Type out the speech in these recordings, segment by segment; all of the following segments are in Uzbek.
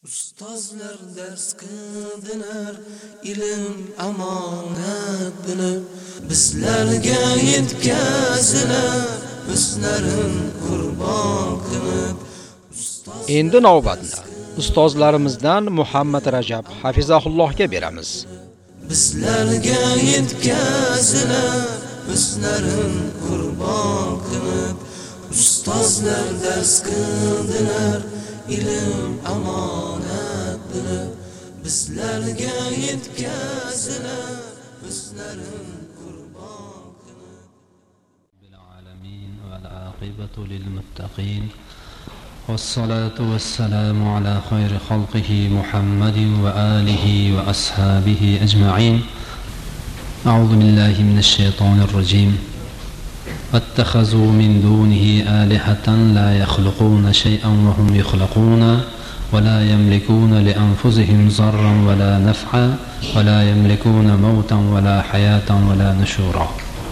Ustozlar dars qildilar, ilm amonat bilib, bizlarga yetkazilar, o'zlarin qurbon qilib. Endi navbatni ustozlarimizdan Muhammad Rajab hafizahullohga beramiz. Bizlarga yetkazilar, o'zlarin qurbon qilib, ustozlar dars qildilar, ilm amonat bilib, bizlarga yetkazilar, o'zlarin qurbon qilib. Bil alamin val aqibatu lil muttaqin. والصلاة والسلام على خير خلقه محمد وآله وأصحابه أجمعين. أعوذ بالله من الشيطان الرجيم. واتخذوا من دونه آلهة لا يخلقون شيئا وهم يخلقون ولا يملكون لأنفسهم ضرا ولا نفعا ولا يملكون موتا ولا حياة ولا نشورا.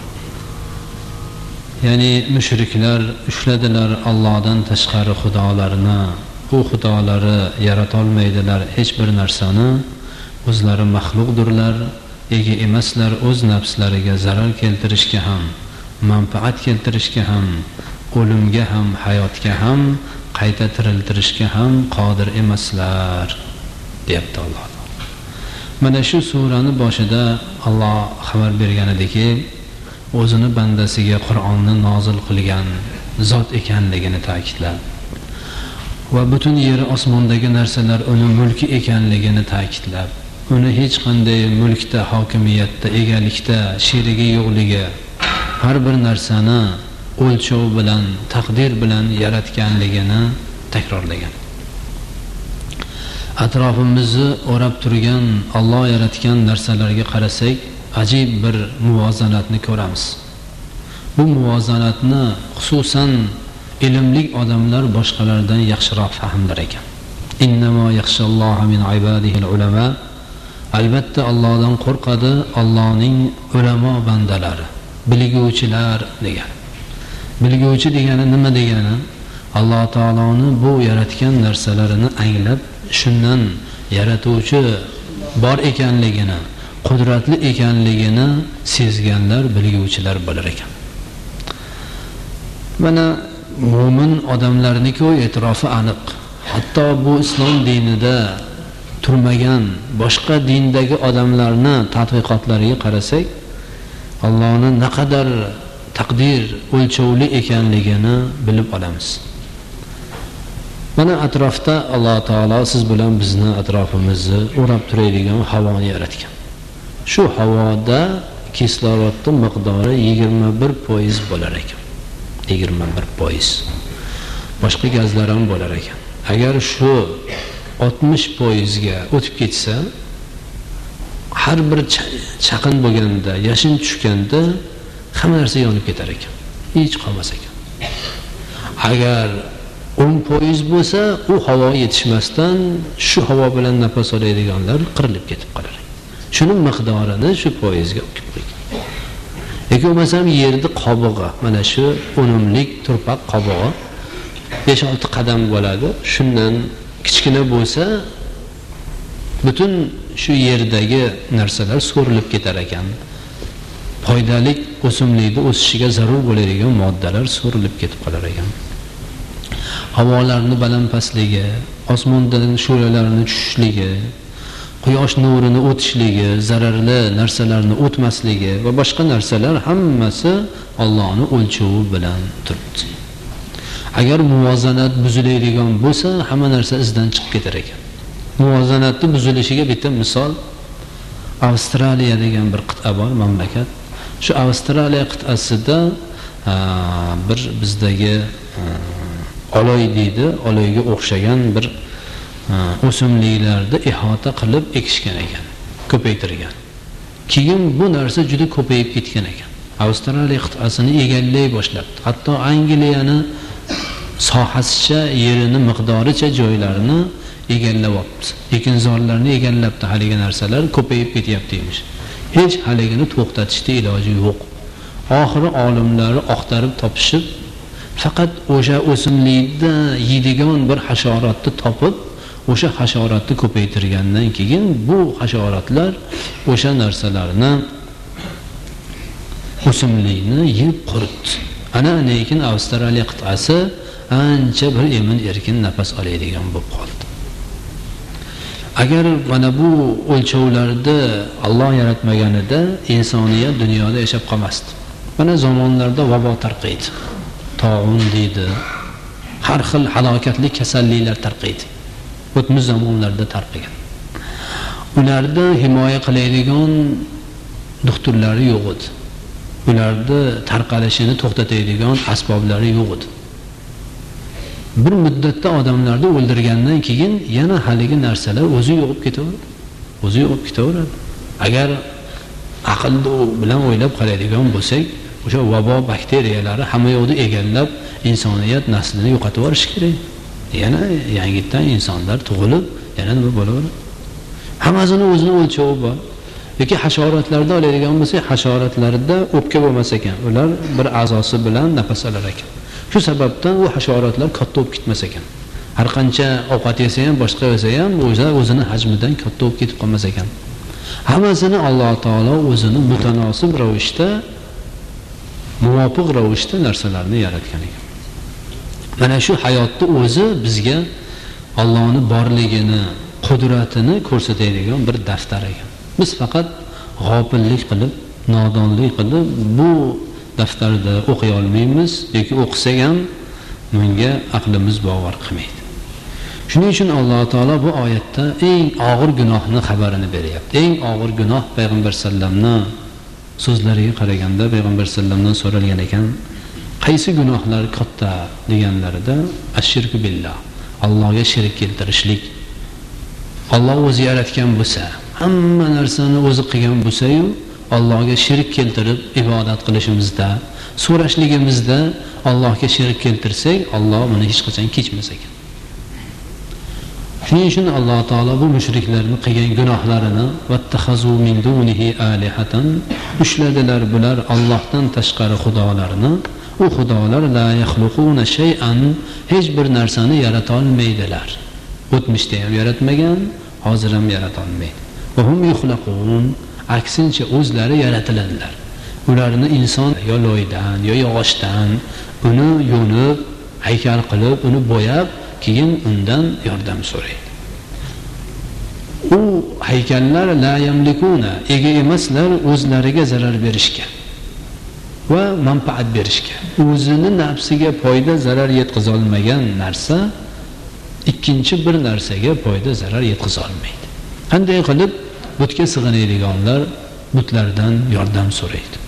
Ya'ni mushriklar ushladilar Allohdan tashqari xudolarni. Bu xudolari yarata olmaydilar hech bir narsani. O'zlari maxluqdirlar, ega emaslar, o'z nafslariga zarar keltirishga ham, manfaat keltirishga ham, o'limga ham, hayotga ham, qayta tiriltirishga ham qodir emaslar, deyapti Alloh. Mana shu surani boshida Alloh xabar bergan ediki, o'zini bandasiga Qur'onni nozil qilgan zot ekanligini ta'kidlab va butun yer osmondagi narsalar uni mulki ekanligini ta'kidlab, uni hech qanday mulkda, hokimiyatda, egalikda sherigi yo'qligi, har bir narsani o'lchov bilan, taqdir bilan yaratganligini takrorlagan. Atrofimizni o'rab turgan Alloh yaratgan narsalarga qarasak, ajib bir muvozanatni ko'ramiz. Bu muvozanatni xususan ilmli odamlar boshqalardan yaxshiroq fahmlar ekan. Innama yaxshalloha min ibadihi ulama. Albatta Allohdan qo'rqadi Allohning ulamo bandalari, bilguvchilar degan. Bilguvchi degani nima degani? Alloh taoloni bu yaratgan narsalarini anglab, shundan yaratuvchi bor ekanligini, qudratli ekanligini sezganlar, bilguvchilar bo'lar ekan. Mana mo'min odamlarning-ku e'tirofi aniq. Hatto bu islom dinida turmagan boshqa dindagi odamlarni tadqiqotlariga qarasak, Allohning naqadar taqdir o'lchovli ekanligini bilib olamiz. Mana atrofda Alloh taolo siz bilan bizni atrofimizni o'rab turadigan havoni yaratgan. Shu havoda kislorodning miqdori 21% bo'lar ekan. 21%. Boshqa gazlar ham bo'lar ekan. Agar shu 60% ga o'tib ketsa, har bir chaqin bo'lganda, yashin tushganda hamma narsa yonib ketar ekan. Hech qolmas ekan. Agar 10% bo'lsa, u havo yetishmasdan shu havo bilan nafas oladiganlar qirilib ketib qolar. Shuning miqdorini shu foizga olib qo'ygan. Yoki bo'lmasam yerning qobig'i, mana shu unumlik turpoq qobig'i 5-6 qadam bo'ladi. Shundan kichkina bo'lsa, butun shu yerdagi narsalar so'rilib ketar ekan. Foydali o'simlikning o'sishiga zarur bo'ladigan moddalar so'rilib ketib qolar ekan. Havolarning baland-pastligi, osmondan shu'lalarning tushishligi, quyosh nurini o'tishligi, zararli narsalarni o'tmasligi va boshqa narsalar hammasi Allohning o'lchovi bilan turibdi. Agar muvozanat buziladigan bo'lsa, hamma narsa izdan chiqib ketar ekan. Muvozanatning buzilishiga bitta misol Avstraliya degan bir qit'a bor, mamlakat. Shu Avstraliya qit'asida bir bizdagi oloy deydi, oloyga o'xshagan bir o'simliklarni ihota qilib ekishgan ekan, ko'paytirgan. Keyin bu narsa juda ko'payib ketgan ekan. Avstraliya qit'asini egallay boshladi. Hatto Angliyani sohasicha, yerini miqdoricha joylarini egallayapti. Ekinzorlarni egallabdi, haligi narsalar ko'payib ketyapti emish. Hech haligini to'xtatishda iloji yo'q. Oxiri olimlari oqtarib topishib, faqat o'sha o'simlikda yeydigan bir hasharotni topib, o'sha hasharotni ko'paytirgandan keyin bu hasharotlar o'sha narsalarni o'simlikni yeb quritdi. Ana lekin Avstraliya qit'asi ancha bir emin erkin nafas oladigan bo'lib qoldi. Agar mana bu o'lchovlarda Alloh yaratmaganida insoniyat dunyoda yashab qolmasdi. Mana zamonlarda vabo tarqaydi. Taun deydi. Har xil halokatli kasalliklar tarqaydi. O'tmish zamonlarda tarqagan. Ularda himoya qiladigan doktorlari yo'q edi. Ularda tarqalishini to'xtatadigan asboblari yo'q edi. Bir muddatda odamlarni o'ldirgandan keyin yana haligi narsalar o'zi yo'qib ketaveradi. O'zi yo'qib ketaveradi. Agar aqlni bilan o'ylab qaraydigan bo'lsak, o'sha vabo bakteriyalari hamma yoqda egallab insoniyat naslini yo'qotib yuborish kerak. Yana yangitdan insonlar tug'ilib, yana nima bo'laveradi? Hammasini o'zini o'lchovi bor. Yoki hasharotlarda oladigan bo'lsak, hasharotlarda o'pka bo'lmas ekan. Ular bir a'zosi bilan nafas olar ekan. Shu sababdan u hasharotlar katta bo'lib ketmas ekan. Har qancha ovqat yesa ham, boshqa yesa ham o'zini hajmidan katta bo'lib ketib qolmas ekan. Hammasini Alloh taolo o'zini mutanosib ravishda, muvofiq ravishda narsalarni yaratgan ekan. Mana shu hayotni o'zi bizga Allohning borligini, qudratini ko'rsatadigan bir daftar ekan. Biz faqat g'ofillik qilib, nodonlik qilib bu daftarda o'qiy olmaymiz yoki o'qisak ham bunga aqlimiz bavar qilmaydi. Shuning uchun Alloh taolo bu oyatda eng og'ir gunohni xabarini beryapti. Eng og'ir gunoh payg'ambar sallamning so'zlariga qaraganda payg'ambar sallamdan so'ralgan ekan, qaysi gunohlar katta deganlarida ash-shirku billah, Allohga shirk keltirishlik. Alloh o'zi yaratgan bo'lsa, hamma narsani o'zi qilgan bo'lsa-yu, Allohga shirk keltirib ibodat qilishimizda, so'rashligimizda Allohga shirk keltirsak, Alloh buni hech qachon kechmas ekan. Shuning uchun Alloh taolo bu mushriklarning qilgan gunohlarini vattaxazu min dunihi alihatan, ushladilar bular Allohdan tashqari xudolarni. U xudolar la yakhluquna shay'an, hech bir narsani yarata olmaydilar. O'tmishda ham yaratmagan, hozir ham yarata olmaydi. Va hum yukhlaqun, aksincha o'zlari yaratiladilar. Ularni inson yo loydan, yo yog'ochdan uni yo'nib, haykal qilib, uni bo'yab, keyin undan yordam so'raydi. U haykallar la yamlikuna, ega emaslar o'zlariga zarar berishga va manfaat berishga. O'zini nafsiga foyda zarar yetkaza olmagan narsa ikkinchi bir narsaga foyda zarar yetkaza olmaydi. Qanday qilib butga sig'inadiganlar butlardan yordam so'raydi.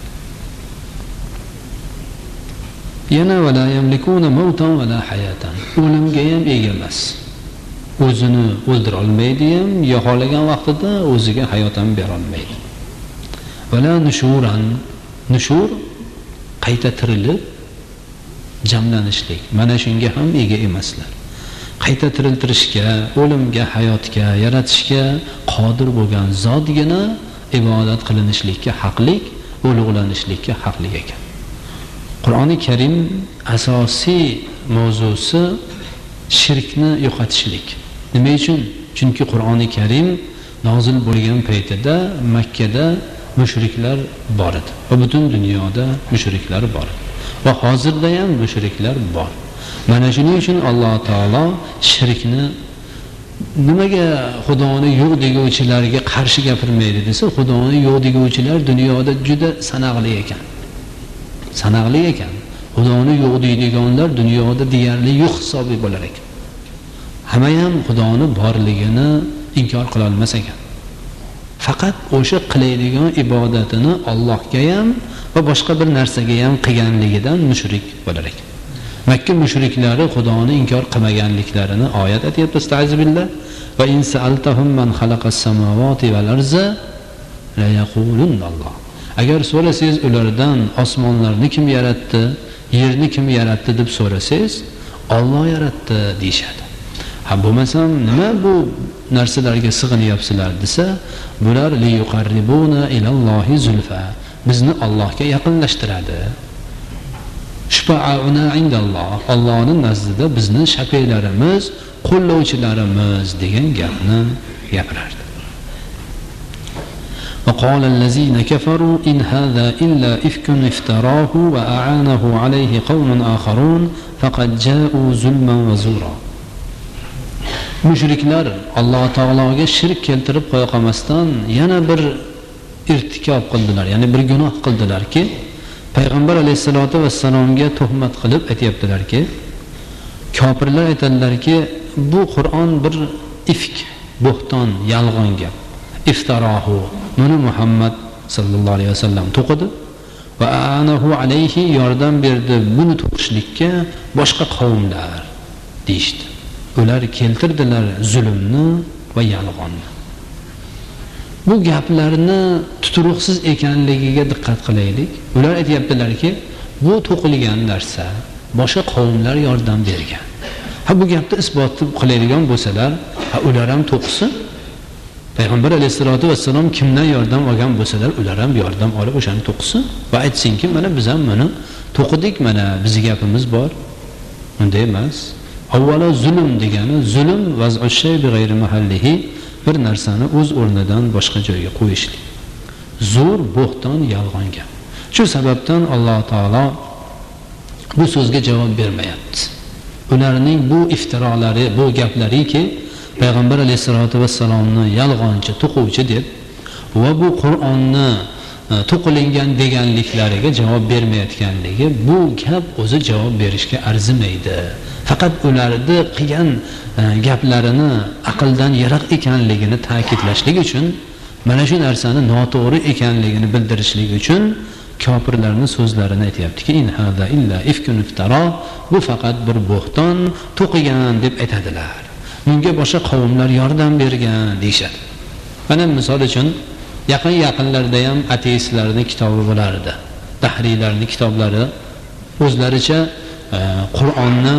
Yana va la yamlikuna mautan va la hayatan, o'limga ham ega emas. O'zini o'ldira olmaydi ham, yo'qolagan vaqtida o'ziga hayot ham bera olmaydi. Va la nushuran, nushur qayta tirilib jamlanishlik, mana shunga ham ega emaslar. Qayta tiriltirishga, o'limga, hayotga, yaratishga qodir bo'lgan zotgina ibodat qilinishlikka haqlik, ulug'lanishlikka haqlik ekan. Qur'oni Karim asosiy mavzusi shirkni yo'qotishlik. Nima uchun? Chunki Qur'oni Karim nozil bo'lgan paytida Makkada mushriklar bor edi va butun dunyoda mushriklar bor edi. Va hozirda ham mushriklar bor. Mana shuning uchun Alloh taolo shirkni nimaga Xudoni yo'q deguvchilarga qarshi gapirmaydi desa, Xudoni yo'q deguvchilar dunyoda juda sanoqli ekan. Sanoqli ekan. Xudoni yo'q deydiganlar dunyoda deyarli yo'q hisobi bo'lar ekan. Hamma ham Xudoni borligini inkor qila olmas ekan. Faqat o'sha qiladigan ibodatini Allohga ham va boshqa bir narsaga ham qilganligidan mushrik bo'lar ekan. Makka mushriklari Xudoni inkor qilmaganliklarini oyat aytib astag'firullah va in sa'altahum man xalaqas samawati val arza la yaqulunna Alloh. Agar so'rasangiz ulardan osmonlarni kim yaratdi, yerni kim yaratdi deb so'rasangiz, Alloh yaratdi deyshadi. Ha bo'lmasam nima bu narsalarga sig'inyapsizlar desa, bular li yuqarribuna ilallohi zulfa, bizni Allohga yaqinlashtiradi. Shufa'una indalloh, Allohning nazdida bizni shafiylarimiz qo'llovchilarimiz degan gapni gapirardi. وقال الذين كفروا إن هذا إلا إفك افتراه وأعانه عليه قوم آخرون فقد جاءوا ظلما وزورا. Mushriklar Alloh taologa shirk keltirib qo'ya qolmasdan yana bir irtikob qildilar, ya'ni bir gunoh qildilarki, payg'ambar alayhisolatu vassalomga tuhmat qilib aytibdilarki, kofirlar aytadilarki, bu Qur'on bir ifk, bo'xton, yolg'on gap. Iftarohu, buni Muhammad sallallohu alayhi vasallam to'qidi va anahu alayhi yordam berdi buni to'qishlikka boshqa qavmlar deyishdi. Ular keltirdilar zulmni va yolg'onni. Bu gaplarni tuturuqsiz ekanligiga diqqat qilaylik. Ular aytibdilarki, bu to'qilgan narsa boshqa qavmlar yordam bergan. Ha, bu gapni isbot qiladigan bo'lsalar, ha, ular ham to'qsin. Payg'ambar alayhisolatu vassalom kimdan yordam olgan bo'lsalar, ular ham yordam olib o'shani to'qsin va aytsinki, mana biz ham buni to'qidik, mana bizning gapimiz bor. Unday emas. Avvalo zulm degani zulm vaz'u shay bi g'ayri mahallihi, bir narsani o'z o'rnidan boshqa joyga qo'yishlik. Zo'r, bo'xton, yolg'on gap. Shu sababdan Alloh taolo bu so'zga javob bermayapti. Ularning bu iftirolari, bu gaplariki payg'ambar alayhisolatu vassalomni yolg'onchi, to'quvchi deb va bu Qur'onni to'qilingan deganliklariga javob bermayotganligi, bu gap o'zi javob berishga arzimaydi. Faqat ularni qilgan gaplarini aqldan yiroq ekanligini ta'kidlashlik uchun, mana shu narsani noto'g'ri ekanligini bildirishlik uchun kofirlarning so'zlarini aytayaptiki, in hada illa ifkun iftara, bu faqat bir bo'xton, to'qigan deb aytadilar. Bunga boshqa qavmlar yordam bergan deyshadi. Mana misol uchun yaqinlarda ham ateistlarning kitobi bo'lardi. Tahriylarning kitoblari o'zlaricha Qur'onni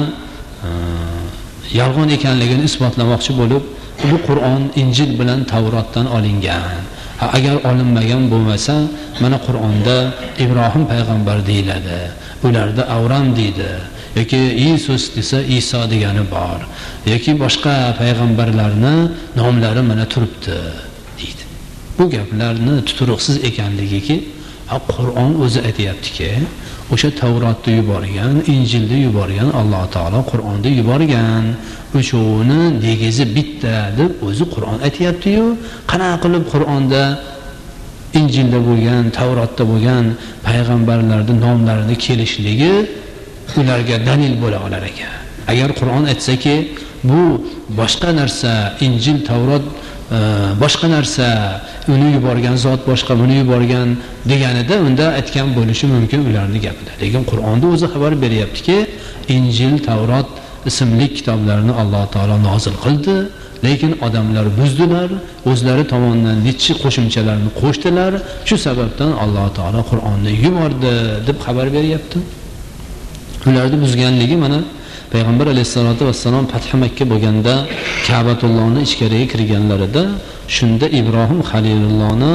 yolg'on ekanligini isbotlamoqchi bo'lib, bu Qur'on Injil bilan Tavrotdan olingan. Agar olinmagan bo'lmasa, mana Qur'onda Ibrohim payg'ambar deyiladi. Ularda Avram deydi. Yoki Isus desa Iso degani bor. Yoki boshqa payg'ambarlarni nomlari mana turibdi deydi. Bu gaplarni tuturuqsiz ekanligiki, Qur'on o'zi aytayaptiki, o'sha Tavrotni yuborgan, Injilni yuborgan Alloh taolo Qur'onni yuborgan. Uchovini negizi bitta deb o'zi Qur'on aytayapti-yu, qanaqa qilib Qur'onda Injilda bo'lgan, Tavrotda bo'lgan payg'ambarlarning nomlarini kelishligi ularga dalil bo'la olar ekan. Agar Qur'on aytsaki, bu boshqa narsa, Injil, Tavrot boshqa narsa, uni yuborgan zot boshqa, buni yuborgan deganida, unda aytgan bo'lishi mumkin ularning gapida. Lekin Qur'onda o'zi xabar beryaptiki, Injil, Tavrot ismli kitoblarni Alloh taolo nozil qildi, lekin odamlar buzdilar, o'zlari tomonidan necha qo'shimchalarni qo'shdilar. Shu sababdan Alloh taolo Qur'onni yubordi deb xabar beryapti. Ularni buzganligi mana payg'ambar alayhisolatu vassalom Fath Makka bo'lganda Ka'batullohning ichkariga kirganlarida, shunda Ibrohim Xalilullohni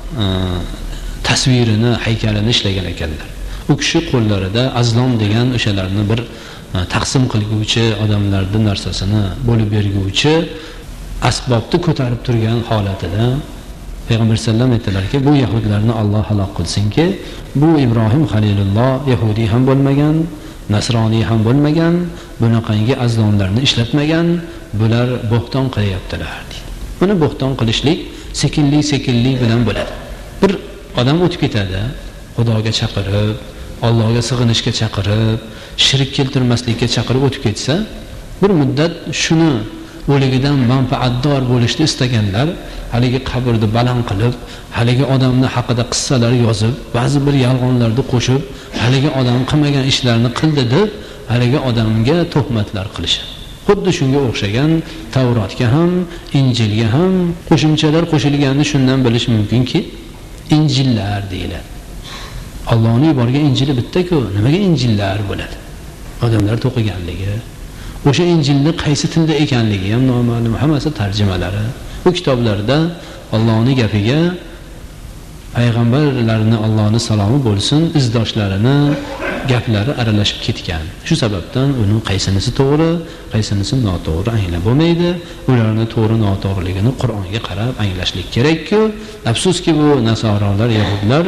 tasvirini, haykalini ishlagan ekanlar. U kishi qo'llarida azlom degan o'shalarni bir taqsim qilguvchi, odamlarning narsasini bo'lib berguvchi asbobni ko'tarib turgan holatida payg'ambar sallam aytdilarki, bu yahudlarni Alloh halok qilsinki, bu Ibrohim Xalilulloh yahudi ham bo'lmagan, nasroniy ham bo'lmagan, bunaqangi azlomlarni ishlatmagan, bular bo'xton qilyaptilar deydi. Buni bo'xton qilishlik sekinlik bilan bo'ladi. Bir odam o'tib ketadi, Xudoga chaqirib, Allohga sig'inishga chaqirib, shirk keltirmaslikka chaqirib o'tib ketsa, bir muddat shuni o'ligidan manfaatdor bo'lishni istaganlar haligi qabrni baland qilib, haligi odamni haqida qissalar yozib, ba'zi bir yolg'onlarni qo'shib, haligi odam qilmagan ishlarni qildi deb haligi odamga tuhmatlar qilishadi. Xuddi shunga o'xshagan Tavrotga ham, Injilga ham qo'shimchalar qo'shilganini shundan bilish mumkinki, Injillar deyiladi. Allohning yuborgan Injili bitta-ku, nimaga Injillar bo'ladi? Odamlar to'qiganligi, o'sha Injilni qaysi tilda ekanligi ham noma'lum, hammasi tarjimalari. Bu kitoblarda Allohning gapiga payg'ambarlarni Allohning salomi bo'lsin, izdoshlarini gaplari aralashib ketgan. Shu sababdan uni qaysinisi to'g'ri, qaysinisi noto'g'ri anglab bo'lmaydi. Ularni to'g'ri noto'g'riligini Qur'onga qarab anglashlik kerak-ku. Afsuski bu nasoralar, yahudlar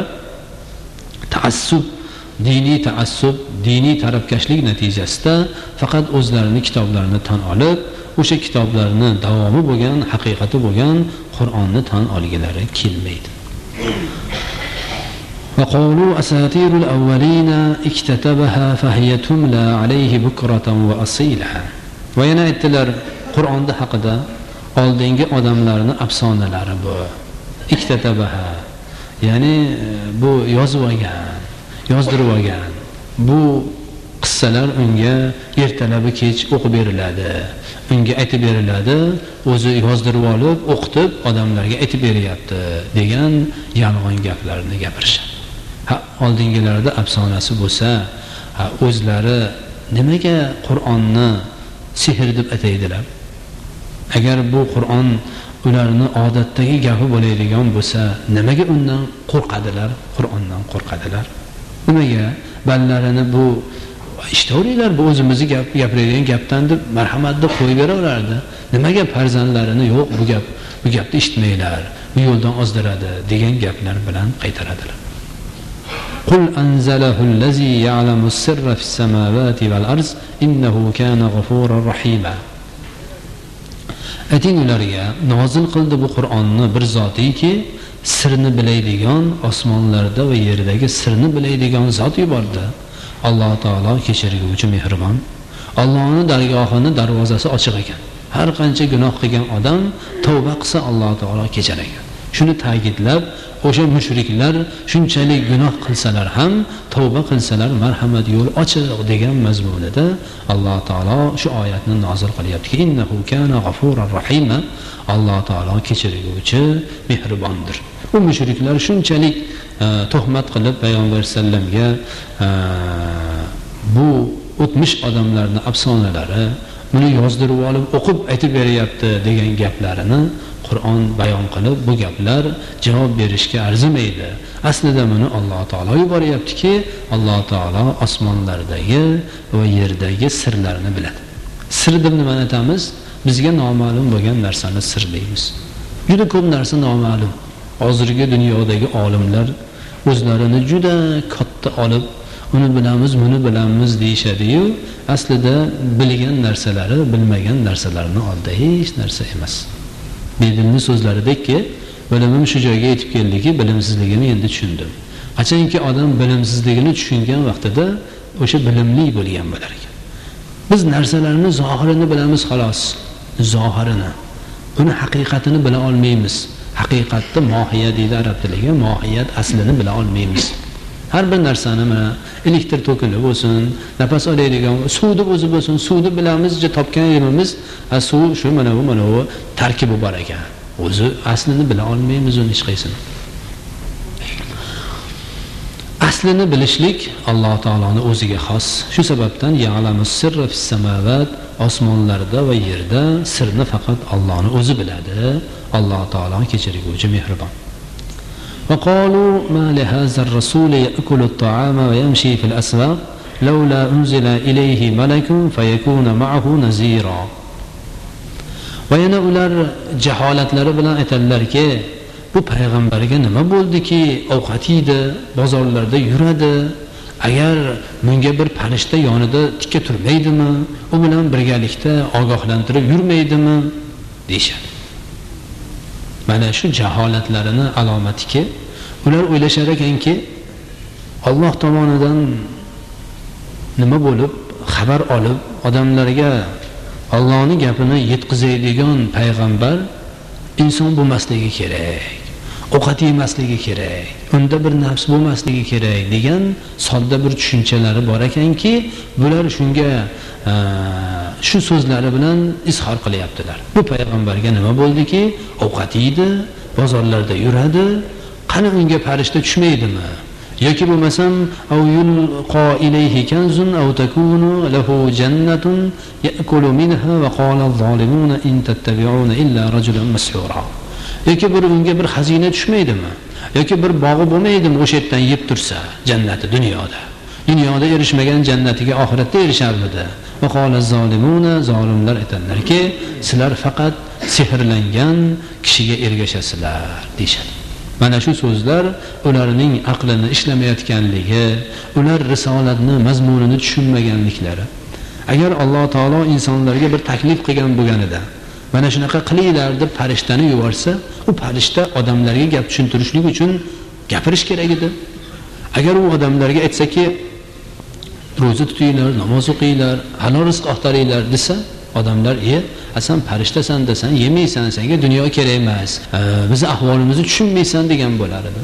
taassub, diniy tarafkashlik natijasida faqat o'zlarining kitoblarini tan olib, o'sha kitoblarni davomi bo'lgan, haqiqati bo'lgan Qur'onni tan olgilari kelmaydi. وقالوا أساطير الأولين اكتتبها فهي تملى عليه بكرة وأصيلا. وينا aytdilar Qur'onda haqida oldingi odamlarning afsonalari bu. Iktatabaha, ya'ni bu yozib olgan, yozdirib olgan. Bu qissalar unga ertalab kech o'qib beriladi, unga aytib beriladi, o'zi yozdirib olib, o'qitib odamlarga aytib beryapti degan yolg'on gaplarni gapirishadi. Oldingilarda afsonasi bo'lsa, o'zlari nimaga Qur'onni sehr deb ataydilar? Agar bu Qur'on ularning odatdagi gapi bo'ladigan bo'lsa, nimaga undan qo'rqadilar? Qur'ondan qo'rqadilar. Nimaga ballarini bu ishtoringlar, bu o'zimizni gapiradigan gapdan deb marhamat deb qo'yib beraverardi. Nimaga farzandlarini yo'q bu gapni eshitmaylar, bu yo'ldan ozdiradi degan gaplar bilan qaytaradilar. قل أنزله الذي يعلم السر في السماوات والأرض إنه كان غفورا رحيما. Ayting ularga, nozil qildi bu Qur'onni bir zotiki, sirni bilaydigan, osmonlarda va yerdagi sirni bilaydigan zot yubordi. Alloh taolo kechirguvchi, mehribon. Allohning dargohini darvozasi ochiq ekan. Har qancha gunoh qilgan odam tavba qilsa Alloh taolo kechar ekan. Shuni ta'kidlab, o'sha mushriklar shunchalik gunoh qilsalar ham tavba qilsalar marhamat yo'l ochiq degan mazmunida Alloh taolo shu oyatni nozil qilyaptiki, innahu kana g'afurur rahima. Alloh taolo kechirguvchi, mehribondir. U mushriklar shunchalik tuhmat qilib payg'ambar sallamga bu o'tmish odamlarning afsonalari, buni yozdirib olib o'qib aytib beryapti degan gaplarini Qur'on bayon qilib, bu gaplar javob berishga arzimaydi. Aslida buni Alloh taolo yuboryaptiki, Alloh taolo osmonlardagi va yerdagi sirlarni biladi. Sir deb nima aytamiz? Bizga noma'lum bo'lgan narsani sir deymiz. Juda ko'p narsa noma'lum. Hozirgi dunyodagi olimlar o'zlarini juda katta olib, uni bilamiz, buni bilamiz deyshadi-yu, aslida bilgan narsalari bilmagan narsalarni oldida hech narsa emas. Bedilning so'zlaridagi bilimim shu joyga yetib keldiki, bilimsizligimni endi tushundim. Qachonki odam bilimsizligini tushungan vaqtida o'sha bilimli bo'lgan bo'lar ekan. Biz narsalarni zohirini bilamiz xolos, zohirini. Uni haqiqatini bila olmaymiz. Haqiqatda mohiyat deydi arab tiliga, mohiyat aslini bila olmaymiz. Har bir narsani mana elektr tokini bo'lsin, nafas oladigan suvni o'zi bo'lsin, suvni bilamiz, topgan ilmimiz, suv shu mana bu tarkibi bor ekan. O'zi aslini bila olmaymiz uni hech qaysini. Aslini bilishlik Alloh taoloning o'ziga xos. Shu sababdan ya'lamus sirra fis samavat, osmonlarda va yerda sirni faqat Allohning o'zi biladi. Alloh taolo kechirguvchi, mehribon. وقالوا ما لهذا الرسول يأكل الطعام ويمشي في الأسواق لولا أنزل إليه ملك فيكون معه نذيرا. وينا ular jaholatlari bilan aytadilarki, bu payg'ambarga nima bo'ldiki, ovqat yeydi, bozorlarda yuradi, agar menga bir farishta yonida tikka turmaydimi, u bilan birgalikda ogohlantirib yurmaydimi deyshadi. Mana shu jaholatlarini alomatiki, ular o'ylashar ekanki, Alloh tomonidan nima bo'lib, xabar olib, odamlarga Allohning gapini yetkazadigan payg'ambar inson bo'lmasligi kerak. Ovqat yemasligi kerak. Unda bir nafs bo'lmasligi kerak degan sodda bir tushunchalari bor ekanki, bular shunga shu so'zlari bilan izhor qilyaptilar. Bu payg'ambarga nima bo'ldiki, ovqat yeydi, bozorlarda yuradi, qani unga farishta tushmaydimi? yoki bo'lmasam yulqa ilayhi kanzun aw takunu lahu jannatun ya'kulu minha va qala az-zalimuna in tattabi'una illa rajulan mas'ura. Yoki bir unga bir xazina tushmaydimi? Yoki bir bog'i bo'lmaydimi o'sha yerdan yeb tursa jannati dunyoda? Dunyoda erishmagan jannatiga oxiratda erisharmidi? Va qala zolimuna, zolimlar aytadilarki, sizlar faqat sehrlangan kishiga ergashasizlar deyshadi. Mana shu so'zlar ularning aqlini ishlamayotganligi, ular risolatni mazmunini tushunmaganliklari. Agar Alloh taolo insonlarga bir taklif qilgan bo'lganida, mana shunaqa qilinglar deb farishtani yuborsa, u farishta odamlarga gap tushuntirishlik uchun gapirish kerak edi. Agar u odamlarga aytsaki, ro'za tutinglar, namoz o'qinglar, halol rizq orttiringlar desa, odamlar, "Asan farishtasan desan, yemaysan, senga dunyo kerak emas. Bizni ahvolimizni tushunmaysan" degan bo'lar edi.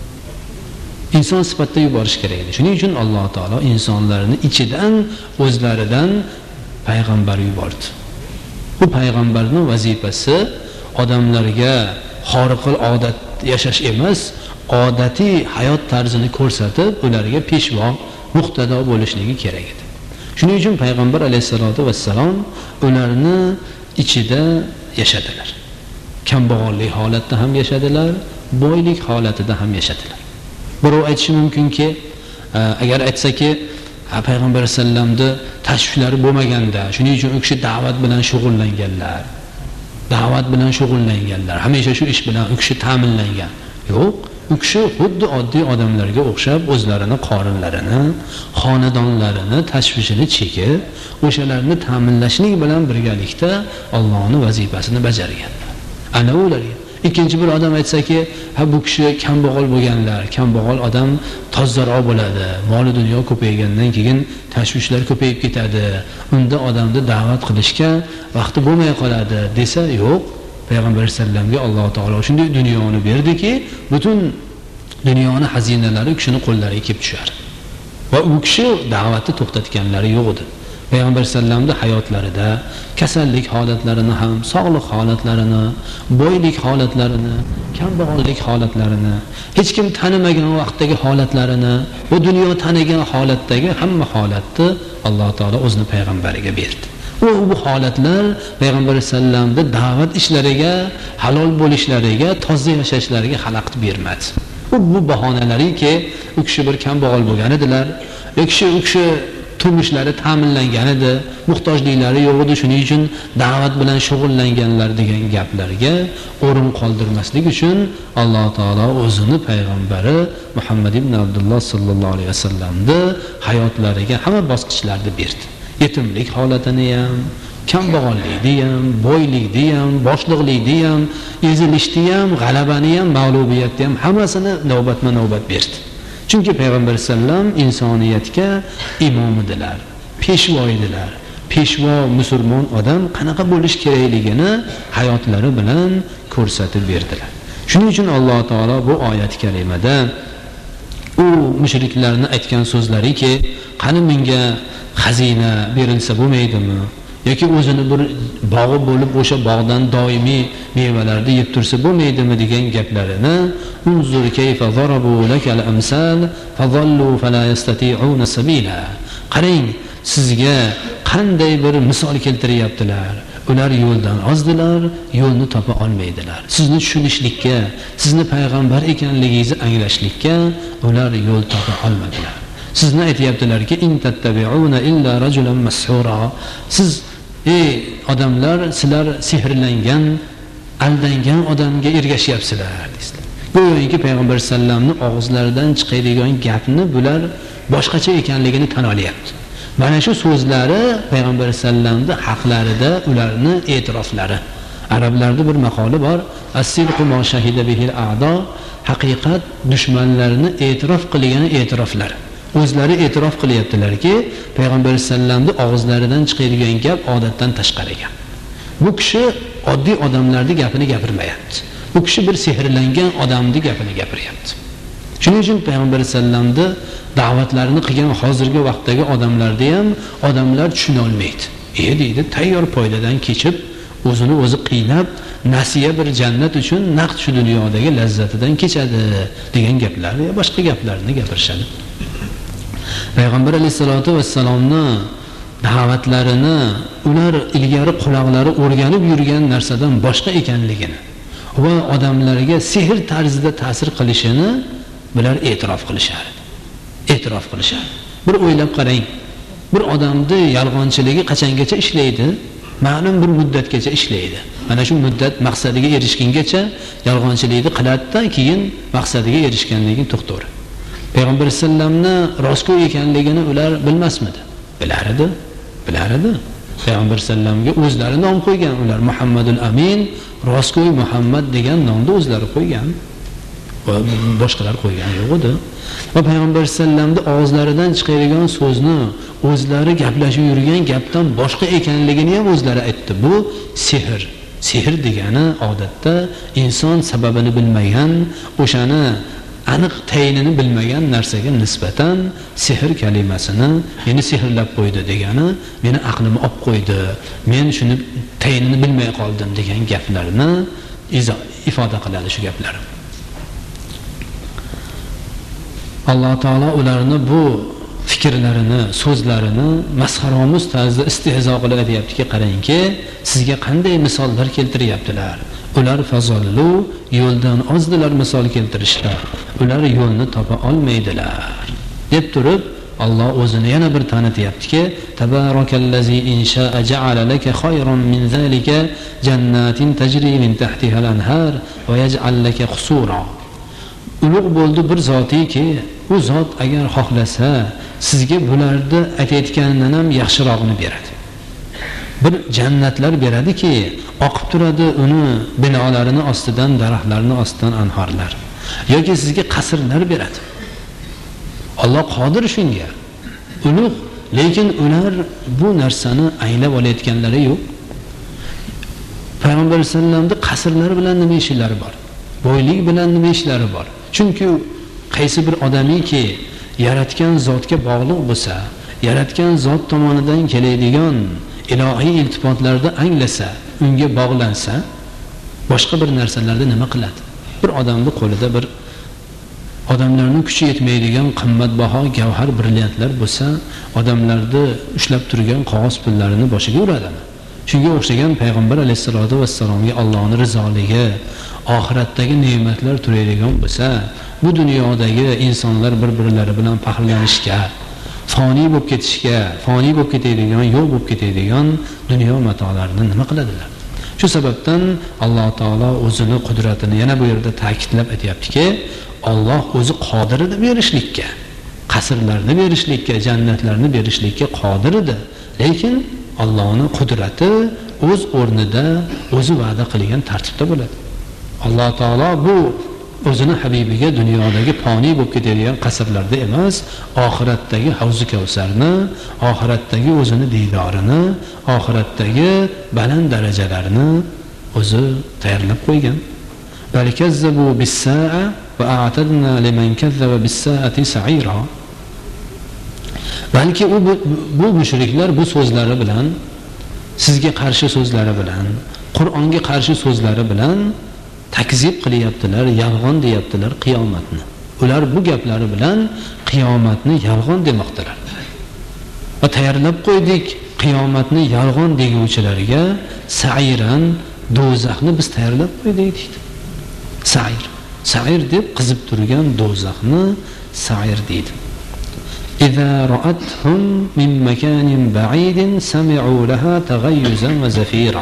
Inson sifatida yuborish kerak edi. Shuning uchun Alloh taolo insonlarning ichidan o'zlaridan payg'ambar yubordi. Bu payg'ambarning vazifasi odamlarga xoriqul odat yashash emas, odatiy hayot tarzini ko'rsatib, ularga peshvo, muqtado bo'lishligi kerak edi. Shuning uchun payg'ambar alayhisolatu vassalom ularni ichida yashadilar. Kambag'allik holatida ham yashadilar, boylik holatida ham yashadilar. Birov aytishi mumkinki, agar aytsaki, payg'ambar sallamni tashvishlari bo'lmaganda, shuning uchun u kishi da'vat bilan shug'ullanganlar. Da'vat bilan shug'ullanganlar. Hamisha shu ish bilan u kishi ta'minlangan. Yo'q, u kishi xuddi oddiy odamlarga o'xshab o'zlarini qorinlarini, xonadonlarini tashvishini chekib, o'shalarni ta'minlashlik bilan birgalikda Allohning vazifasini bajargan. Ana ularga ikkinchi bir odam aytsaki, bu kishi kambag'al bo'lganlar, kambag'al odam tozzaroq bo'ladi, moli dunyo ko'paygandan keyin tashvishlar ko'payib ketadi, unda odamni da'vat qilishga vaqti bo'lmay qoladi desa, yo'q, payg'ambar sallamga Alloh taolo shunday dunyoni berdiki, butun dunyoni xazinalari u kishining qo'llariga kelib tushar. Va u kishi da'vatni to'xtatganlari yo'q edi. Payg'ambar sallamning hayotlarida kasallik holatlarini ham, sog'liq holatlarini, boylik holatlarini, kambag'allik holatlarini, hech kim tanimagan vaqtdagi holatlarini, bu dunyo tanigan holatdagi hamma holatni Alloh taolo o'zining payg'ambariga berdi. Bu holatlar payg'ambar sallamning da'vat ishlariga, halol bo'lishlariga, toza yashashlariga xalaqit bermadi. Bu bahonalariki, u kishi bir kambag'al bo'lgan edilar, u kishi turmushlari ta'minlangan edi, muhtojliklari yo'q edi, shuning uchun da'vat bilan shug'ullanganlar degan gaplarga o'rin qoldirmaslik uchun Alloh taolo o'zini payg'ambari Muhammad ibn Abdulloh sallallohu alayhi vasallamni hayotlariga hamma bosqichlarni berdi. Yetimlik holatini ham, kambag'allikni ham, boylikni ham, boshliqlikni ham, ezilishni ham, g'alabani ham, mag'lubiyatni ham hammasini navbatma-navbat berdi. Chunki payg'ambar sallam insoniyatga imom edilar, peshvo edilar. Peshvo musulmon odam qanaqa bo'lish kerakligini hayotlari bilan ko'rsatib berdilar. Shuning uchun Alloh taolo bu oyat karimada u mushriklarning aytgan so'zlariki, qani menga xazina berilsa bo'lmaydimi? yoki o'zini bir bog'i bo'lib o'sha bog'dan doimiy mevalarni yeb tursa bo'lmaydimi degan gaplarini unzur kayfa zarabu lakal amsal fadallu fala yastati'una sabila. Qarang, sizga qanday bir misol keltiryaptilar. Ular yo'ldan ozdilar, yo'lni topa olmaydilar. Sizni tushunishlikka, sizni payg'ambar ekanligingizni anglashlikka ular yo'l topa olmadilar. Sizni aytayaptilarki, in tattabi'una illa rajulan mashura. Siz odamlar, sizlar sehrlangan, aldangan odamga ergashyapsizlar deysiz. Go'yoki payg'ambar sallamning og'izlaridan chiqadigan gapni bular boshqacha ekanligini tan olyapti. Mana shu so'zlari payg'ambar sallamning haqlarida ularni e'tiroflari. Arablarda bir maqoli bor, as-sidqu ma shahida bihil a'do, haqiqat dushmanlarini e'tirof qilgan e'tiroflar. O'zlari e'tirof qilyaptilarki, payg'ambar sallamning og'izlaridan chiqadigan gap odatdan tashqari gap. Bu kishi oddiy odamlarning gapini gapirmayapti. Bu kishi bir sehrlangan odamning gapini gapiryapti. Shuning uchun payg'ambar sallamning da'vatlarini qilgan hozirgi vaqtdagi odamlarni ham odamlar tushuna olmaydi. Deydi, tayyor foydadan kechib, o'zini o'zi qiynab, nasiya bir jannat uchun naqd shu dunyodagi lazzatidan kechadi degan gaplar va boshqa gaplarni gapirishadi. Payg'ambar alayhisolatu vassalomni da'vatlarini ular ilgari quloqlari o'rganib yurgan narsadan boshqa ekanligini va odamlarga sehr tarzida ta'sir qilishini bular e'tirof qilishar. Bir o'ylab qarang. Bir odamni yolg'onchiligi qachongacha ishlaydi? Ma'lum bir muddatgacha ishlaydi. Mana shu muddat maqsadiga erishgungacha yolg'onchilikni qiladi-da, keyin maqsadiga erishgandan keyin to'xtaydi. Payg'ambar sallamni rostgo'y ekanligini ular bilmasmidi? Bilar edi. Payg'ambar sallamga o'zlari nom qo'ygan. Ular Muhammadul Amin, rostgo'y Muhammad degan nomni o'zlari qo'ygan. Va boshqalar qo'ygan yo'q edi. Va Payg'ambar sallamning og'izlaridan chiqadigan so'zni o'zlari gaplashib yurgan gapdan boshqa ekanligini ham o'zlari aytdi. Bu sehr. Sehr degani odatda inson sababini bilmagan, o'shani aniq tayinini bilmagan narsaga nisbatan sehr kalimasini meni sehrlab qo'ydi degani, meni aqlimni olib qo'ydi, men shuni tayinini bilmay qoldim degan gaplarni ifoda qiladi shu gaplar. Alloh taolo ularni bu fikrlarini, so'zlarini masxaromuz tarzda istehzo qilib aytayaptiki, qarangki, sizga qanday misollar keltiryaptilar. Ular fazollu, yo'ldan ozdilar misol keltirishlar. Ular yo'lni topa olmaydilar. deb turib Alloh o'zini yana bir tanityaptiki, tabarakallazi insha'a ja'ala laka khayran min zalika jannatin tajri min tahtiha al-anhar va yaj'al laka qusura. Ulug' bo'ldi bir zotiki, u zot agar xohlasa sizga bularni aytayotganidan ham yaxshirog'ini beradi. Bir jannatlar beradiki, oqib turadi uni binolarini ostidan, daraxtlarning ostidan anhorlar. Yoki sizga qasrlar beradi. Alloh qodir shunga. Ulug', lekin ular bu narsani anglab olayotganlari yo'q. Payg'ambar sallallohu qasrlari bilan nima ishlari bor? Boylik bilan nima ishlari bor? Chunki qaysi bir odamiki yaratgan zotga bog'liq bo'lsa, yaratgan zot tomonidan keladigan ilohiy iltifotlarni anglasa, unga bog'lansa, boshqa bir narsalarda nima qiladi? Bir odamning qo'lida bir odamlarning kuchi yetmaydigan qimmatbaho gavhar brilliantlar bo'lsa, odamlarni ushlab turgan qog'oz pullarini boshiga uradi. Shunga o'xshagan payg'ambar alayhisolatu vassalomga Allohning rizoligi, oxiratdagi ne'matlar turadigan bo'lsa, bu dunyodagi insonlar bir-birlari bilan faxrlanishga, foniy bo'lib ketishga, foniy bo'lib ketadigan, yo'q bo'lib ketadigan dunyo matolarini nima qiladilar? Shu sababdan Alloh taolo o'zining qudratini yana bu yerda ta'kidlab aytayaptiki, Alloh o'zi qodir edi berishlikka, qasrlarni berishlikka, jannatlarni berishlikka qodir edi. Lekin Allohning qudrati o'z o'rnida, o'zi va'da qilgan tartibda bo'ladi. Alloh taolo bu o'zini habibiga dunyodagi foniy bo'lib ketadigan qasrlarda emas, oxiratdagi havzi kavsarni, oxiratdagi o'zini diydorini, oxiratdagi baland darajalarni o'zi tayyorlab qo'ygan. Balkazzabu bis-sa'a va a'tadna liman kazzaba bis-sa'ati sa'ira. Balki bu mushriklar bu so'zlari bilan, sizga qarshi so'zlari bilan, Qur'onga qarshi so'zlari bilan takzib qilyaptilar, yolg'on deyaptilar qiyomatni. Ular bu gaplari bilan qiyomatni yolg'on demoqdalar. Va tayyorlab qo'ydik qiyomatni yolg'on deguvchilarga sa'iran, do'zaxni biz tayyorlab qo'ydik deydi. Sa'ir deb qizib turgan do'zaxni sa'ir deydi. Iza ra'athum min makanin ba'idin sami'u laha taghayyuzan va zafira.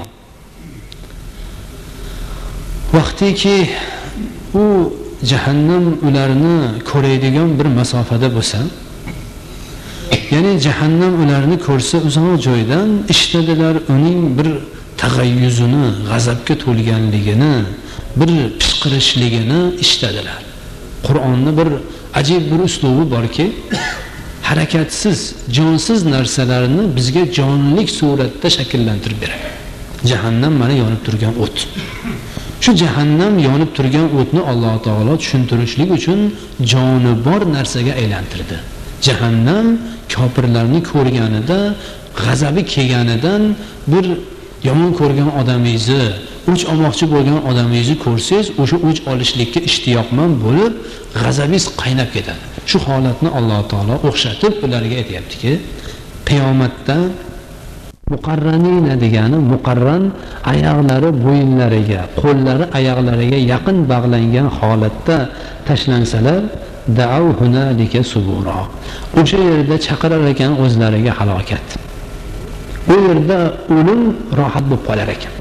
Vaqtiki u jahannam ularni ko'radigan bir masofada bo'lsa, ya'ni jahannam ularni ko'rsa uzoq joydan eshitadilar uning bir tag'ayyuzini, g'azabga to'lganligini, bir pishqirishligini eshitadilar. Qur'onning bir ajib bir uslubi borki, harakatsiz, jonsiz narsalarni bizga jonlik suratda shakllantirib beradi. Jahannam mana yonib turgan o't. Shu jahannam yonib turgan o'tni Alloh taolo tushuntirishlik uchun joni bor narsaga aylantirdi. Jahannam kofirlarni ko'rganida, g'azabi kelganidan bir yomon ko'rgan odamingizni, o'ch olmoqchi bo'lgan odamingizni ko'rsangiz, o'sha o'ch olishlikka ishtiyoqmand bo'lib, g'azabingiz qaynab ketadi. Shu holatni Alloh taolo o'xshatib ularga aytayaptiki, qiyomatda muqarranina degani muqarran oyoqlari bo'yinlariga, qo'llari oyoqlariga yaqin bog'langan holatda tashlansalar, da'aw hunalika subura. O'sha yerda chaqirar ekan o'zlariga halokat. U yerda o'lim rohat bo'lib qolar ekan.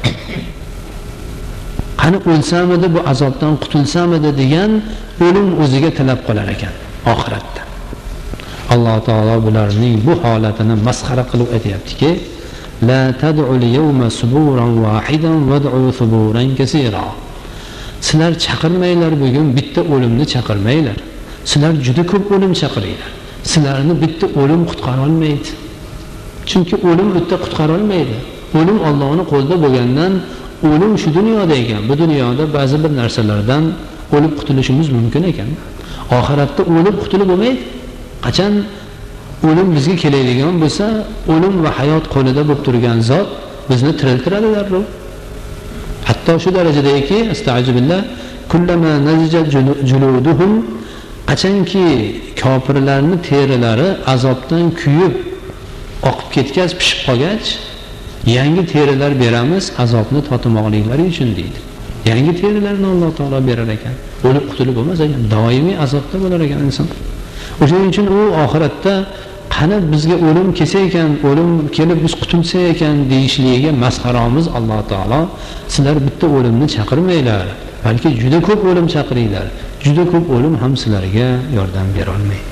Qani o'lsamidi, bu azobdan qutulsamidi degan o'lim o'ziga tilab qolar ekan oxiratda. Alloh taolo bularning bu holatini masxara qilib aytayaptiki, la tad'u al-yawma suburan wahidan wad'u suburan kaseera. Sizlar chaqirmanglar bugun bitta o'limni chaqirmanglar. Sizlar juda ko'p o'lim chaqiringlar. Sizlarni bitta o'lim qutqara olmaydi. Chunki o'lim bitta qutqara olmaydi. O'lim Allohning qo'lida bo'lgandan o'lim shu dunyoda ekan. Bu dunyoda ba'zi bir narsalardan o'lib qutulishimiz mumkin ekan. Oxiratda o'lib qutulib bo'lmaydi. Qachon o'lim bizga keladigan bo'lsa, o'lim va hayot qo'lida bo'lib turgan zot bizni tiriltiradi darrov. Hatto shu darajadaki, astag'firullah, kullama nazija juluduhum, qachonki kofirlarning terilari azobdan kuyib oqib ketgach, pishib qolgach, yangi terilar beramiz azobni totmoqliklari uchun deydi. Yangi terilarni Alloh taolo berar ekan. O'lib qutulib bo'lmas ekan, doimiy azobda bo'lar ekan inson. O'shaning uchun u oxiratda qani bizga o'lim kelsa ekan, o'lim kelib biz qutulsa ekan deyishligiga masxaromiz Alloh taolo, sizlar bitta o'limni chaqirmanglar, balki juda ko'p o'lim chaqiringlar. Juda ko'p o'lim ham sizlarga yordam bera olmaydi.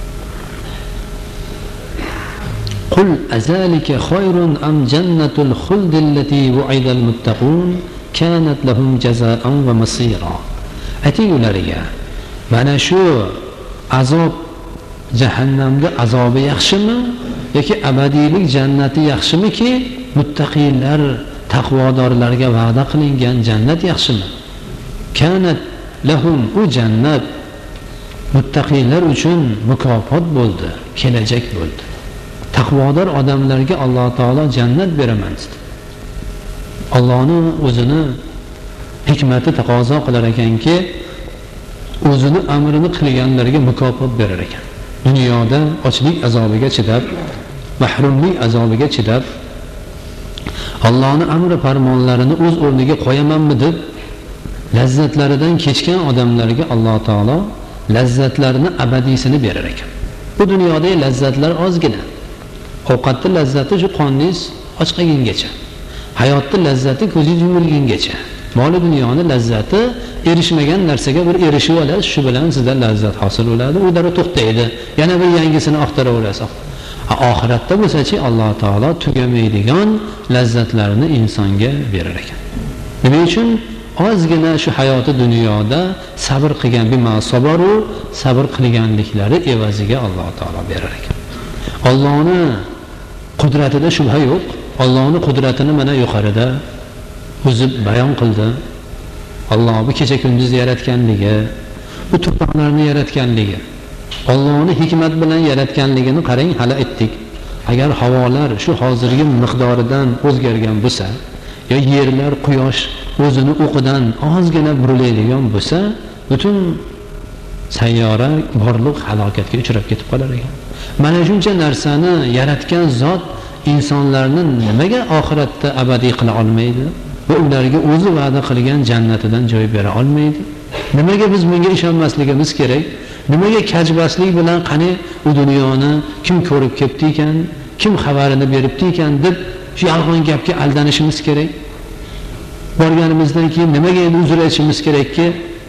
Qul azalika khayrun am jannatul khuld allati wu'ida al-muttaqun kanat lahum jazaa'an va masira. Ayting ularga, mana shu azob jahannamda azobi yaxshimi yoki abadiylik jannati yaxshimiki, muttaqiylar, taqvodorlarga va'da qilingan jannat yaxshimi? Kanat lahum, u jannat muttaqiylar uchun mukofot bo'ldi, kelajak bo'ldi. Taqvodor odamlarga Alloh taolo jannat beraman dedi. Allohning o'zini hikmati taqozo qilar ekanki, o'zini amrini qilganlarga mukofot berar ekan. Dunyoda ochlik azobiga chidab, mahrumlik azobiga chidab, Allohning amri farmonlarini o'z o'rniga qo'yamanmi deb lazzatlaridan kechgan odamlarga Alloh taolo lazzatlarni abadiysini berar ekan. Bu dunyodagi lazzatlar ozgina. Ovqatning lazzati shu qoningiz ochqagungacha. Hayotning lazzati ko'zingiz yumilgungacha. Mol dunyoning lazzati erishmagan narsaga bir erishib olasiz, shu bilan sizda lazzat hosil bo'ladi, u dara to'xtaydi. Yana bir yangisini oqtara olasiz. Oxiratda bo'lsa-chi Alloh taolo tugamaydigan lazzatlarni insonga berar ekan. Nima uchun? Ozgina shu hayoti dunyoda sabr qilgan bimasabaru, sabr qilganliklari evaziga Alloh taolo berar ekan. Allohning qudratida shubha yo'q. Allohning qudratini mana yuqorida o'zi bayon qildi. Alloh bu kecha kunduz yaratganligi, bu tuproqlarni yaratganligi, Allohning hikmat bilan yaratganligini qarang, hali aytdik. Agar havolar shu hozirgi miqdoridan o'zgargan bo'lsa, yo yerlar, quyosh o'zini o'qidan ozgina buriladigan bo'lsa, butun sayyora borliq halokatga uchrab ketib qolar ekan. Mana shuncha narsani yaratgan zot insonlarni nimaga oxiratda abadiy qila olmaydi va ularga o'zi va'da qilgan jannatidan joy bera olmaydi? Nimaga biz bunga ishonmasligimiz kerak? Nimaga kajbaslik bilan qani u dunyoni kim ko'rib ketdi ekan, kim xabarini beribdi ekan deb shu yolg'on gapga aldanishimiz kerak? Borganimizdan keyin nimaga endi uzr aytishimiz kerakki,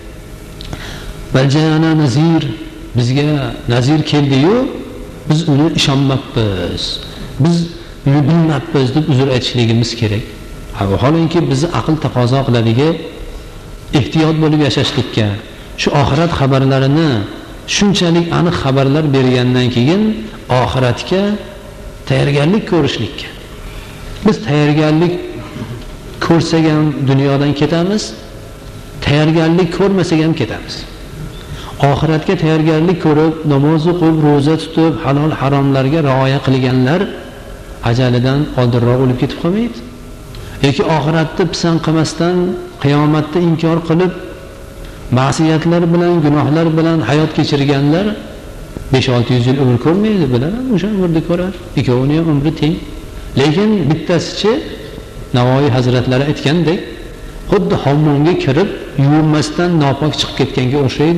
baljana nazir, bizga nazir keldi-yu, biz uni ishonmabmiz, biz uni bilmabmiz deb uzr aytishligimiz kerak. Vaholanki bizni aql taqozo qiladigan ehtiyot bo'lib yashashlikka, shu oxirat xabarlarini shunchalik aniq xabarlar bergandan keyin oxiratga tayyorgarlik ko'rishlikka. Biz tayyorgarlik ko'rsak ham dunyodan ketamiz, tayyorgarlik ko'rmasak ham ketamiz. Oxiratga tayyorgarlik ko'rib, namoz o'qib, roza tutib, halol haromlarga rioya qilganlar ajalidan oldinroq o'lib ketib qolmaydi. Yoki oxiratni pisand qilmasdan qiyomatda inkor qilib, ma'siyatlar bilan, gunohlar bilan hayot kechirganlar 5-600 yil umr ko'rmaydi, bilaman, o'sha umrni ko'rar. Ikkovining ham umri teng. Lekin bittasichi Navoiy hazratlari aytgandek, xuddi hammomga kirib, yuvinmasdan nopok chiqib ketganga o'xshaydi.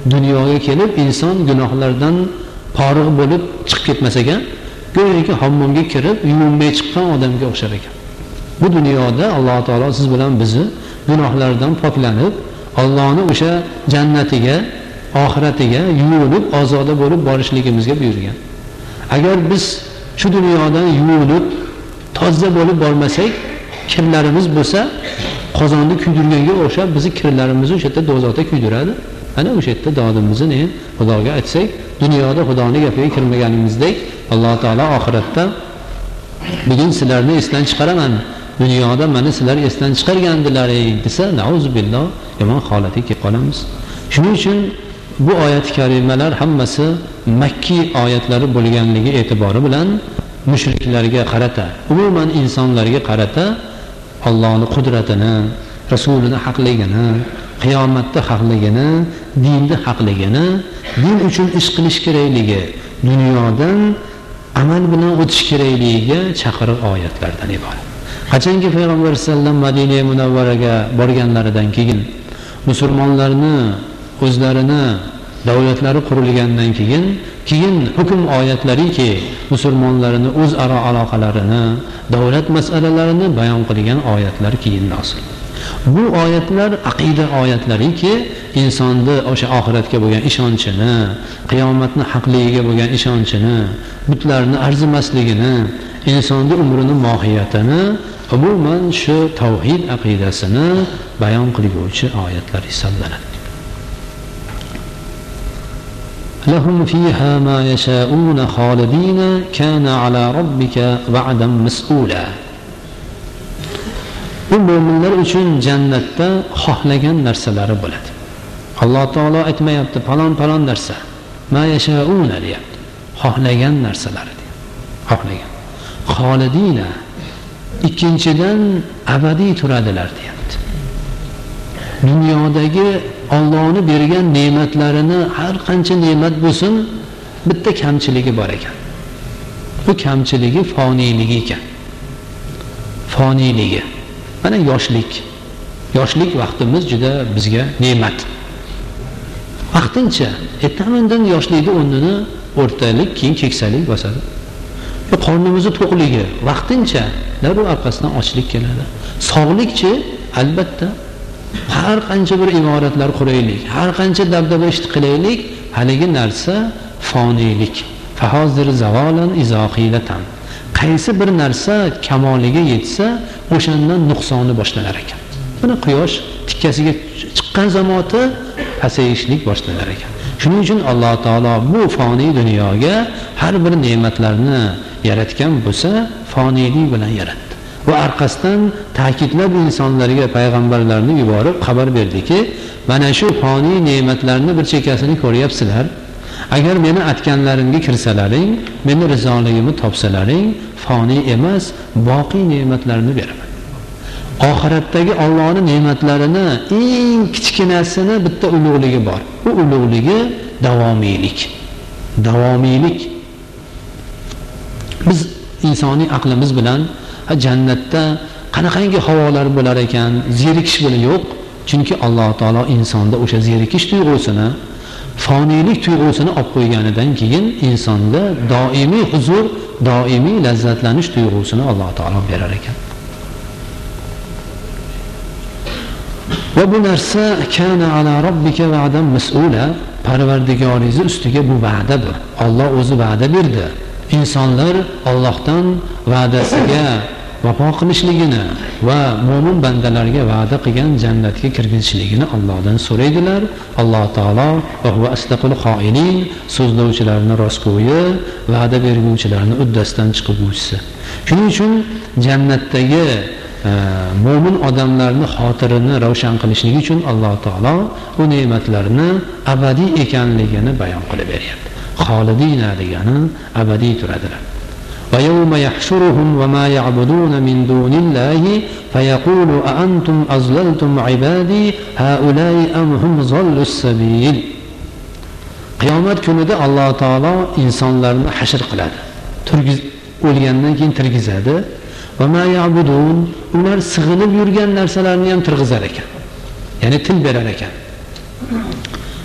dunyoga kelib inson gunohlardan forig' bo'lib chiqib ketmas ekan, go'yoki hammomga kirib yuvinmay chiqqan odamga o'xshar ekan. Bu dunyoda Alloh taolo siz bilan bizni gunohlardan poklanib, Allohning o'sha jannatiga, oxiratiga yuvinib, ozoda bo'lib borishligimizga buyurgan. Agar biz shu dunyodan yuvinib, toza bo'lib bormasak, kirlarimiz bo'lsa, qozonni kuydirganga o'xshab bizni kirlarimizni o'sha yerda dozotda kuydiradi. Ana o'sha yerda dodimizni Xudoga aytsak, dunyoda Xudoning gapiga kirmaganimizdek, Alloh taolo oxiratda bugun sizlarni esdan chiqaraman, dunyoda meni sizlar esdan chiqargandilaring desa, nauzubillah, yomon holatga kelib qolamiz. Shuning uchun bu oyat karimalar hammasi Makki oyatlari bo'lganligi e'tibori bilan mushriklarga qarata, umuman insonlarga qarata Allohning qudratini, Rasulini haqligini, qiyomatda haqligini, dinda haqligini, din uchun ish qilish kerakligi, dunyodan amal bilan o'tish kerakligiga chaqiriq oyatlardan iborat. Qachonki payg'ambar sallallohu Madina Munawvaraga borganlaridan keyin musulmonlarni o'zlarini davlatlari qurilgandan keyin hukm oyatlariki musulmonlarni o'zaro aloqalarini, davlat masalalarini bayon qilgan oyatlar keyin nozil. Bu oyatlar aqida oyatlariki insonni o'sha oxiratga bo'lgan ishonchini, qiyomatni haqligiga bo'lgan ishonchini, butlarni arzimasligini, insonning umrining mohiyatini, umuman shu tavhid aqidasini bayon qiluvchi oyatlar hisoblanadi. Lahum fiha ma yasha'una khalidina kana ala robbika va'dan mas'ula. Bu mu'minlar uchun jannatda xohlagan narsalari bo'ladi. Alloh taolo aytmayapti falon narsa. Ma yasha'una deyapti. Xohlagan narsalari deyapti. Xohlagan. Khalidina ikkinchidan abadiy turadilar deyapti. Dunyodagi Allohning bergan ne'matlarini har qancha ne'mat bo'lsin, bitta kamchiligi bor ekan. Bu kamchiligi foniligi ekan. Foniligi. Mana yoshlik vaqtimiz juda bizga ne'mat. Vaqtincha ertamandan yoshlikni o'rnini o'rtalik, keyin keksalik bosadi. Qornimizni to'qligi vaqtincha, darrov orqasidan ochlik keladi. Sog'likchi albatta har qancha bir imoratlar quraylik, har qancha dabdaba ish qilaylik, haligi narsa foniylik. Fahozir zavolan izoqilatan. Qaysi bir narsa kamoliga yetsa, o'shandan nuqsoni boshlanar ekan. Buni quyosh tikkasiga chiqqan zamoti pasayishlik boshlanar ekan. Shuning uchun Alloh taolo bu foniy dunyoga har bir ne'matlarni yaratgan bo'lsa, foniylik bilan yaratdi. Va orqasidan ta'kidlab insonlarga payg'ambarlarni yuborib xabar berdiki, mana shu foniy ne'matlarni bir chekkasini ko'ryapsizlar. Agar meni aytganlarimga kirsalaring, meni rizoligimni topsalaring, foniy emas, boqiy ne'matlarni beraman. Oxiratdagi Allohning ne'matlarini eng kichkinasini bitta ulug'ligi bor. Bu ulug'ligi davomiylik. Davomiylik. Biz insoniy aqlimiz bilan jannatda qanaqangi havolar bo'lar ekan, zerikish bilan yo'q. Chunki Alloh taolo insonda o'sha zerikish tuyg'usini, foniylik tuyg'usini olib qo'yganidan keyin insonda doimiy huzur, doimiy lazzatlanish tuyg'usini Alloh taolo berar ekan. Va bu narsa kana ala robbika va'dan mas'ula, Parvardigoringiz ustiga bu va'dadir. Alloh o'zi va'da berdi. İnsanlar Allohdan va'dasiga vafo qilishligini va mo'min bandalarga va'da qilgan jannatga kirgizishligini Allohdan so'raydilar. Alloh taolo va huva astaqul qoilin, so'zlovchilarni rostgo'yi, va'da beruvchilarni uddasidan chiquvchisi. Shuning uchun jannatdagi mo'min odamlarning xotirini ravshan qilishlik uchun Alloh taolo bu ne'matlarni abadiy ekanligini bayon qilib beryapti. Xolidina degani abadiy turadilar. Va yawma yahshuruhum va ma ya'buduna min dunillahi fayaqulu a antum azlaltum ibadi haula'i am hum zallus sabil. Qiyomat kunida Alloh taolo insonlarni hashr qiladi. O'lgandan keyin tirgizadi. Va ma ya'budun, ular sig'inib yurgan narsalarni ham tirg'izar ekan. Ya'ni til berar ekan.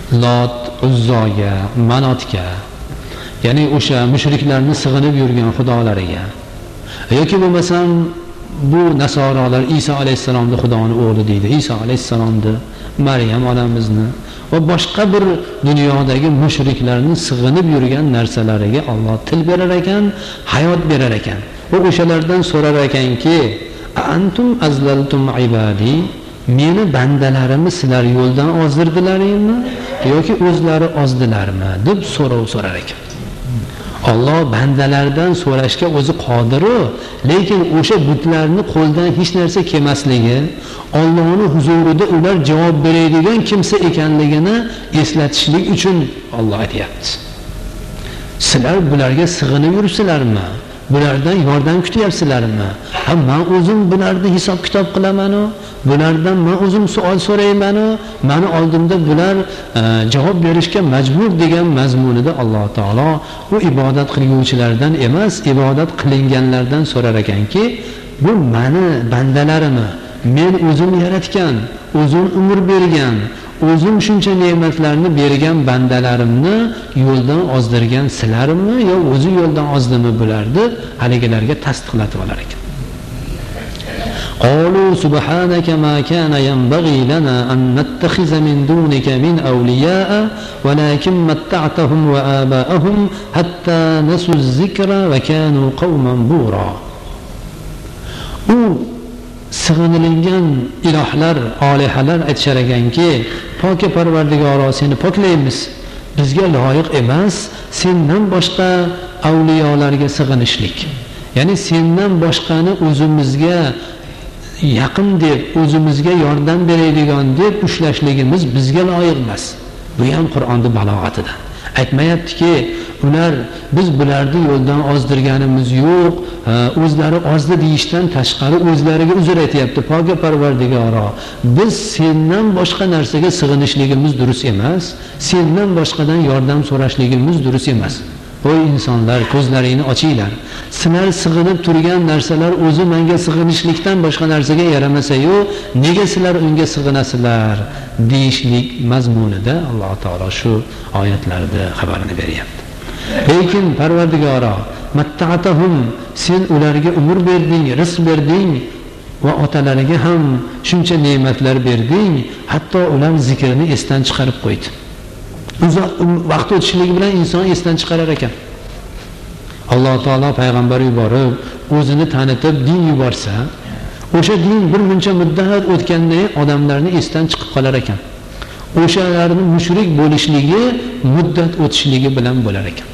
Lot, Uzzoga, Manotga, ya'ni o'sha mushriklarni sig'inib yurgan xudolariga yoki bo'lmasam bu nasoralar Iso alayhissalomni Xudoning o'g'li deydi, Iso alayhissalomni, Maryam onamizni va boshqa bir dunyodagi mushriklarni sig'inib yurgan narsalariga Alloh til berar ekan, hayot berar ekan. Va o'shalardan so'rar ekanki, antum azlaltum ibadi, meni bandalarimni sizlar yo'ldan ozdirdilaringmi yoki o'zlari ozdilarmi deb so'rar ekan. Alloh bandalardan so'rashga o'zi qodir-u, lekin o'sha butlarni qo'ldan hech narsa kelmasligi, Allohning huzurida ular javob beradigan kimsa ekanligini eslatishlik uchun Alloh aytayapti. Sizlar bularga sig'inib yursizlarmi? Bulardan yordam kutyapsizlarmi? Men o'zim bularni hisob kitob qilaman-u, bulardan men o'zim savol so'rayman-u, meni oldimda bular javob berishga majbur degan mazmunida Alloh taolo bu ibodat qiluvchilardan emas, ibodat qilinganlardan so'rar ekanki, bu meni bandalarimni men o'zim yaratgan, o'zim umr bergan, o'zim shuncha ne'matlarni bergan bandalarimni yo'ldan ozdirgan sizlarmi yo o'zi yo'ldan ozdimi bular deb haligilarga tasdiqlatib olar ekan. قالوا سبحانك ما كان ينبغي لنا أن نتخذ من دونك من أولياء ولكن متعتهم وآباءهم حتى نسوا الذكر وكانوا قوما بورا. Sig'inilingan ilohlar, olihalar aytishar ekanki, poki Parvardigoro seni poklaymiz. Bizga loyiq emas sendan boshqa avliyolarga sig'inishlik. Ya'ni sendan boshqani o'zimizga yaqin deb, o'zimizga yordam beradigan deb ushlashligimiz bizga loyiq emas. Bu ham Qur'onning balog'atidan. Aytmayaptiki, ular biz bularni yo'ldan ozdirganimiz yo'q, o'zlari ozdi deyishdan tashqari o'zlariga uzr aytayapti. Poga Parvardigoro, biz sendan boshqa narsaga sig'inishligimiz durust emas, sendan boshqadan yordam so'rashligimiz durust emas. Voy insonlar, ko'zlaringni ochinglar. Sizlar sig'inib turgan narsalar o'zi menga sig'inishlikdan boshqa narsaga yaramasa-yu, nega sizlar unga sig'inasizlar deyishlik mazmunida Alloh taolo shu oyatlarda xabarini beryapti. Lekin Parvardigoro, matta'atahum, sen ularga umr berding, rizq berding va otalariga ham shuncha ne'matlar berding, hatto ular zikrni esdan chiqarib qo'ydi. Uzoq vaqt o'tishligi bilan inson esdan chiqarar ekan. Alloh taolo payg'ambar yuborib, o'zini tanitib din yuborsa, o'sha din bir muncha muddat o'tganda odamlarni esdan chiqib qolar ekan. O'shalarni mushrik bo'lishligi muddat o'tishligi bilan bo'lar ekan.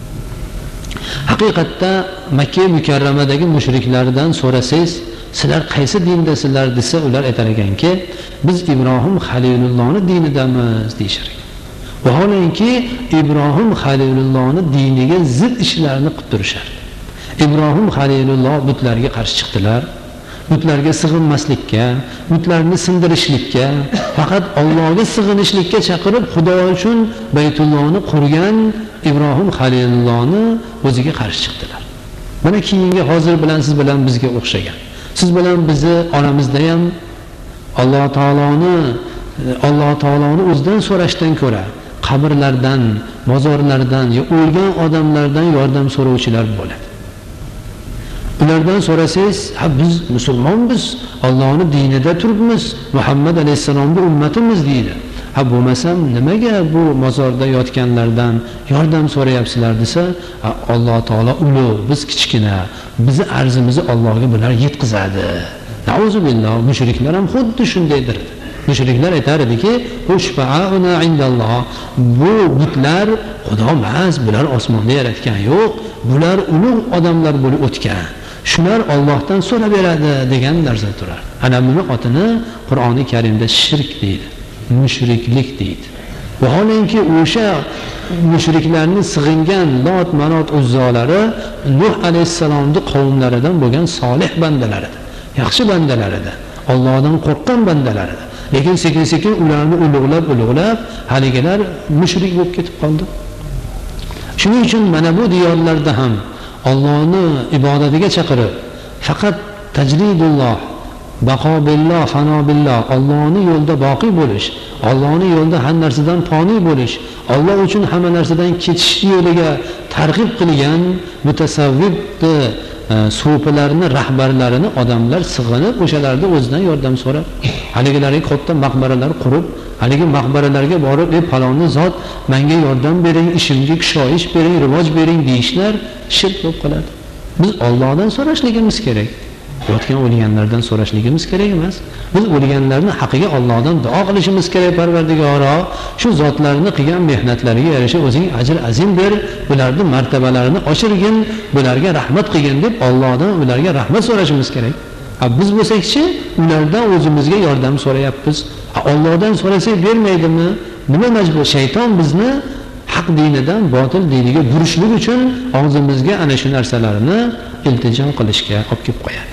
Haqiqatda Makka mukarramadagi mushriklardan so'rasangiz, sizlar qaysi dindasizlar desa, ular aytar ekanki, biz Ibrohim Halilullohning dinidamiz deyishar ekan. Vaholanki Ibrohim Halilullohning diniga zid ishlarni qilib turishar. Ibrohim Halilulloh butlarga qarshi chiqdilar. Butlarga sig'inmaslikka, butlarni sindirishlikka, faqat Allohga sig'inishlikka chaqirib, Xudo uchun Baytullohni qurgan Ibrohim Halilullohni o'ziga qarshi chiqdilar. Mana keyingi hozir bilan siz bilan bizga o'xshagan. Siz bilan bizni oramizda ham Alloh taoloni o'zidan so'rashdan ko'ra qabrlardan, mozorlardan yo o'lgan odamlardan yordam so'rovchilar bo'ladi. Ulardan so'rasangiz, ha biz musulmonmiz, Allohning dinida turibmiz, Muhammad alayhisalomning ummatimiz deydi. Ha bo'lmasam nimaga bu mozorda yotganlardan yordam so'rayapsizlar desa, Alloh taolo ulug', biz kichkina, bizni arzimizni Allohga bular yetkazadi. Nauzubillah, mushriklar ham xuddi shundaydir. Mushriklar aytar ediki, "Ushfa'una indalloh." Bu butlar Xudo emas, bular osmonda yaratgan yo'q, bular ulug' odamlar bo'lib o'tgan. Shular Allohdan so'rab beradi degan narsa turar. Ana buni otini Qur'oni Karimda shirk deydi, mushriklik deydi. Vaholanki o'sha mushriklarni sig'ingan Lot, Manot, Uzzolari Nuh alayhisalomning qavmlaridan bo'lgan solih bandalar edi. Yaxshi bandalar edi. Allohdan qo'rqqan bandalar edi. Lekin sekin-sekin ularni ulug'lab haligilar mushrik bo'lib ketib qoldi. Shuning uchun mana bu diyorlarda ham Allohni ibodatiga chaqirib, faqat tajridulloh, baqo billah, fano billah, Allohning yo'lida boqiy bo'lish, Allohning yo'lida har narsadan foniy bo'lish, Alloh uchun hamma narsadan ketish yo'liga targ'ib qilgan mutasavvibni so'pilarni, rahbarlarini odamlar sig'inib, o'shalarning o'zidan yordam so'rab, haligilarga katta maqbaralar qurib, haligi maqbaralarga borib, "Falonni zot menga yordam bering, ishimga kushoyish bering, rivoj bering" deyishlar shirk bo'lib qoladi. Biz Allohdan so'rashligimiz kerak. O'tgan o'lganlardan so'rashligimiz kerak emas. Biz o'lganlarni haqiga Allohdan duo qilishimiz kerak. Parvardigoro, shu zotlarni qilgan mehnatlariga yarasha o'zing ajr azim ber, ularning martabalarini oshirgin, bularga rahmat qilgin deb Allohdan ularga rahmat so'rashimiz kerak. Biz bo'lsak-chi, ulardan o'zimizga yordam so'rayapmiz. Allohdan so'rasak bermaydimi? Nima majbur? Shayton bizni haq dinidan botil diniga burishlik uchun og'zimizga ana shu narsalarni iltijo qilishga olib kelib qo'yadi.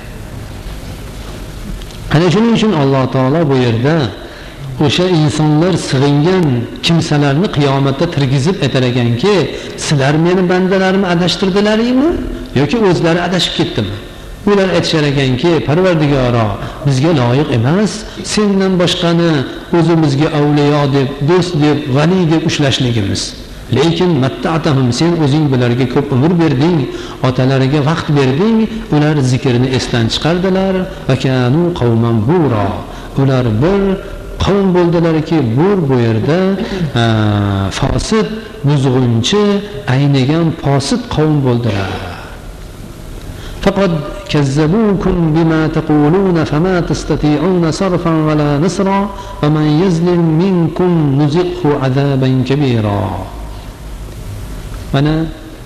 Ana shuning uchun Alloh taolo bu yerda o'sha insonlar sig'ingan kimsalarni qiyomatda tirgizib aytar ekanki, sizlar meni bandalarimni adashtirdilaringmi yoki o'zlari adashib ketdimi? Ular aytishar ekanki, Parvardigoro, bizga loyiq emas sendan boshqani o'zimizga avliyo deb, do'st deb, vali deb ushlashligimiz. Lekin matta'tahum, sen o'zing bularga ko'p umr berding, otalariga vaqt berding, ular zikrni esdan chiqardilar, va kanu qawman bura. Ular bir qavm bo'ldilarki, bu yerda fosid, buzg'unchi, aynigan fosid qavm bo'ldilar. Faqat kazzabukum bima taqulun fama tastati'un sarfan wala nasra wa man yazlim minkum nuziqhu azaban kabira. Mana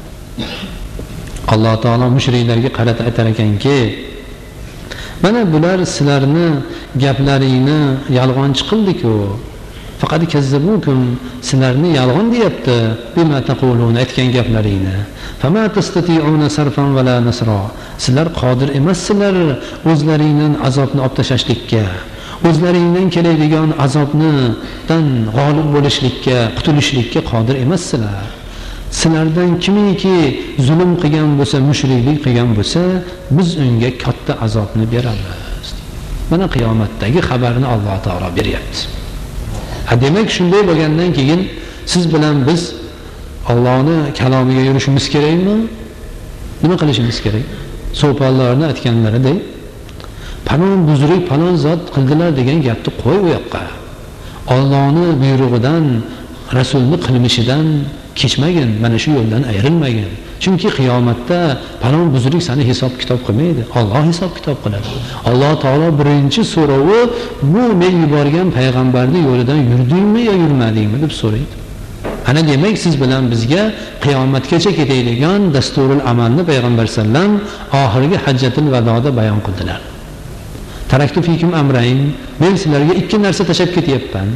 Alloh taolo mushriklarga qarata aytar ekanki, mana bular sizlarni gaplaringni yolg'onchi qildi-ku. Faqat kazzabukum, sizlarni yolg'on deyapti. Bima taqulun, aytgan gaplaringni. Fama tastati'una sarfan wala nasra. Sizlar qodir emassizlar o'zlaringdan azobni olib tashashlikka, o'zlaringdan keladigan azobdan g'olib bo'lishlikka, qutulishlikka qodir emassizlar. Sizlardan kimiki zulm qilgan bo'lsa, mushriklik qilgan bo'lsa, biz unga katta azobni beramiz. Mana qiyomatdagi xabarni Alloh taolo beryapti. Demak, shunday bo'lgandan keyin siz bilan biz Allohning kalomiga yurishimiz kerakmi? Nima qilishimiz kerak? So'pollarni aytganlaridek, palon buzruk, palon zot qildilar degan gapni qo'y u yoqqa. Allohning buyrug'idan, rasulning qilmishidan kechmagin, mana shu yo'ldan ayrilmagin. Chunki qiyomatda palon buzruk seni hisob kitob qilmaydi. Alloh hisob kitob qiladi. Alloh taolo birinchi so'rovi bu men yuborgan payg'ambarning yo'lidan yurdingmi yo yurmadingmi deb so'raydi. Ana demak, siz bilan bizga qiyomatgacha ketadigan dasturul amalni payg'ambar sallam oxirgi hajjatul vadoda bayon qildilar. Taraktu fikum amrayn, men sizlarga ikki narsa tashab ketyapman.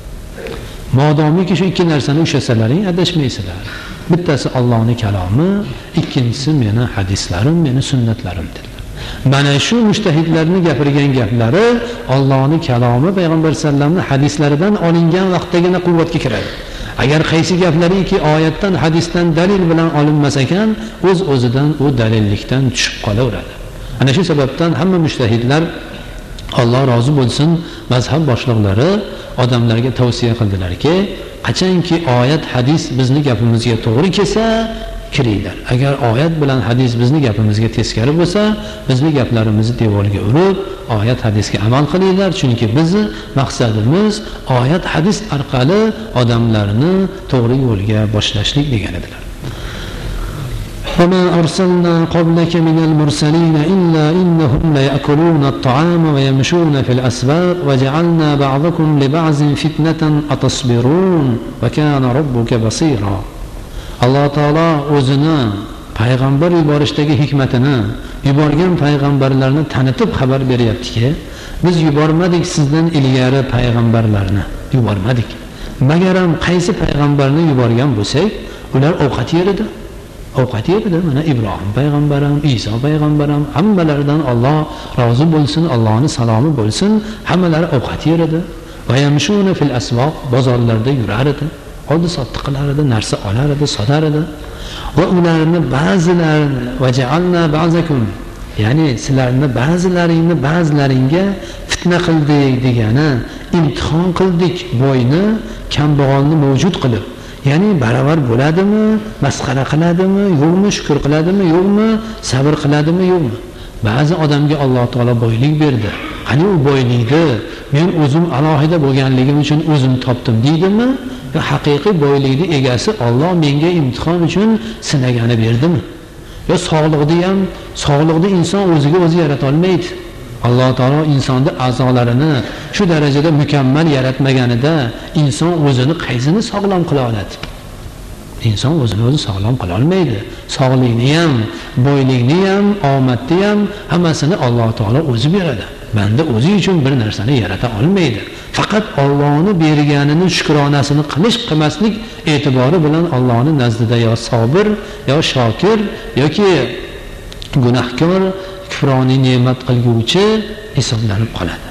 Modomiki shu ikki narsani ushlasalaring adashmaysizlar. Bittasi Allohning kalomi, ikkinchisi meni hadislarim, meni sunnatlarim dedilar. Mana shu mujtahidlarning gapirgan gaplari Allohning kalomi, payg'ambar sallamning hadislaridan olingan vaqtdagina quvvatga kiradi. Agar qaysi gaplariki oyatdan, hadisdan dalil bilan olinmas ekan, o'z-o'zidan u dalillikdan tushib qolaveradi. Ana shu sababdan hamma mujtahidlar, Alloh rozi bo'lsin, mazhab boshliqlari odamlarga tavsiya qildilarki, qachonki oyat, hadis bizni gapimizga to'g'ri kelsa, kiringlar. Agar oyat bilan hadis bizni gapimizga teskari bo'lsa, bizni gaplarimizni devorga urib, oyat hadisga amal qilinglar, chunki bizni maqsadimiz oyat hadis orqali odamlarni to'g'ri yo'lga boshlashlik degan edilar. وما أرسلنا قبلك من المرسلين إلا إنهم ليأكلون الطعام ويمشون في الأسواق وجعلنا بعضكم لبعض فتنة أتصبرون وكان ربك بصيرا. الله تعالى o'zini payg'ambar yuborishdagi hikmatini, yuborgan payg'ambarlarni tanitib xabar beryaptiki, biz yubormadik sizdan ilgari payg'ambarlarni, yubormadik. Magaram qaysi payg'ambarni yuborgan bo'lsak, ular ovqat yer edi. Ovqat yedi. Mana Ibrohim payg'ambaram, Iso payg'ambaram, hammalaridan Alloh rozi bo'lsin, Allohning salomi bo'lsin, hammalari ovqat yer edi. Va yamshuna fil asvoq, bozorlarda yurar edi, oldi-sotdi qilar edi, narsa olar edi, sotar edi. Va ularni ba'zilarini va ja'alna ba'zakum, ya'ni sizlarni ba'zilaringga fitna qildik degani imtihon qildik, boyni kambag'alni mavjud qilib, ya'ni baravar bo'ladimi, masxara qiladimi, yo'qmi, shukr qiladimi, yo'qmi, sabr qiladimi, yo'qmi? Ba'zi odamga Alloh taolo boylik berdi. Qani u boylikni men o'zim alohida bo'lganligim uchun o'zim topdim deydimi? Yo haqiqiy boylikning egasi Alloh menga imtihon uchun sinagani berdimi? Yo sog'liqni inson o'ziga o'zi yarata olmaydi. Alloh taolo insonning a'zolarini shu darajada mukammal yaratmaganida inson o'zini qaysini sog'lom qila oladi? Inson o'zini o'zi sog'lom qila olmaydi. Sog'likni ham, boylikni ham, omadni ham hammasini Alloh taolo o'zi beradi. Banda o'zi uchun bir narsani yarata olmaydi. Faqat Allohning berganini shukronasini qilmaslik e'tibori bilan Allohning nazdida yo sabr, yo shokir yoki gunohkor, kufroniy ne'mat qilguvchi hisoblanib qoladi.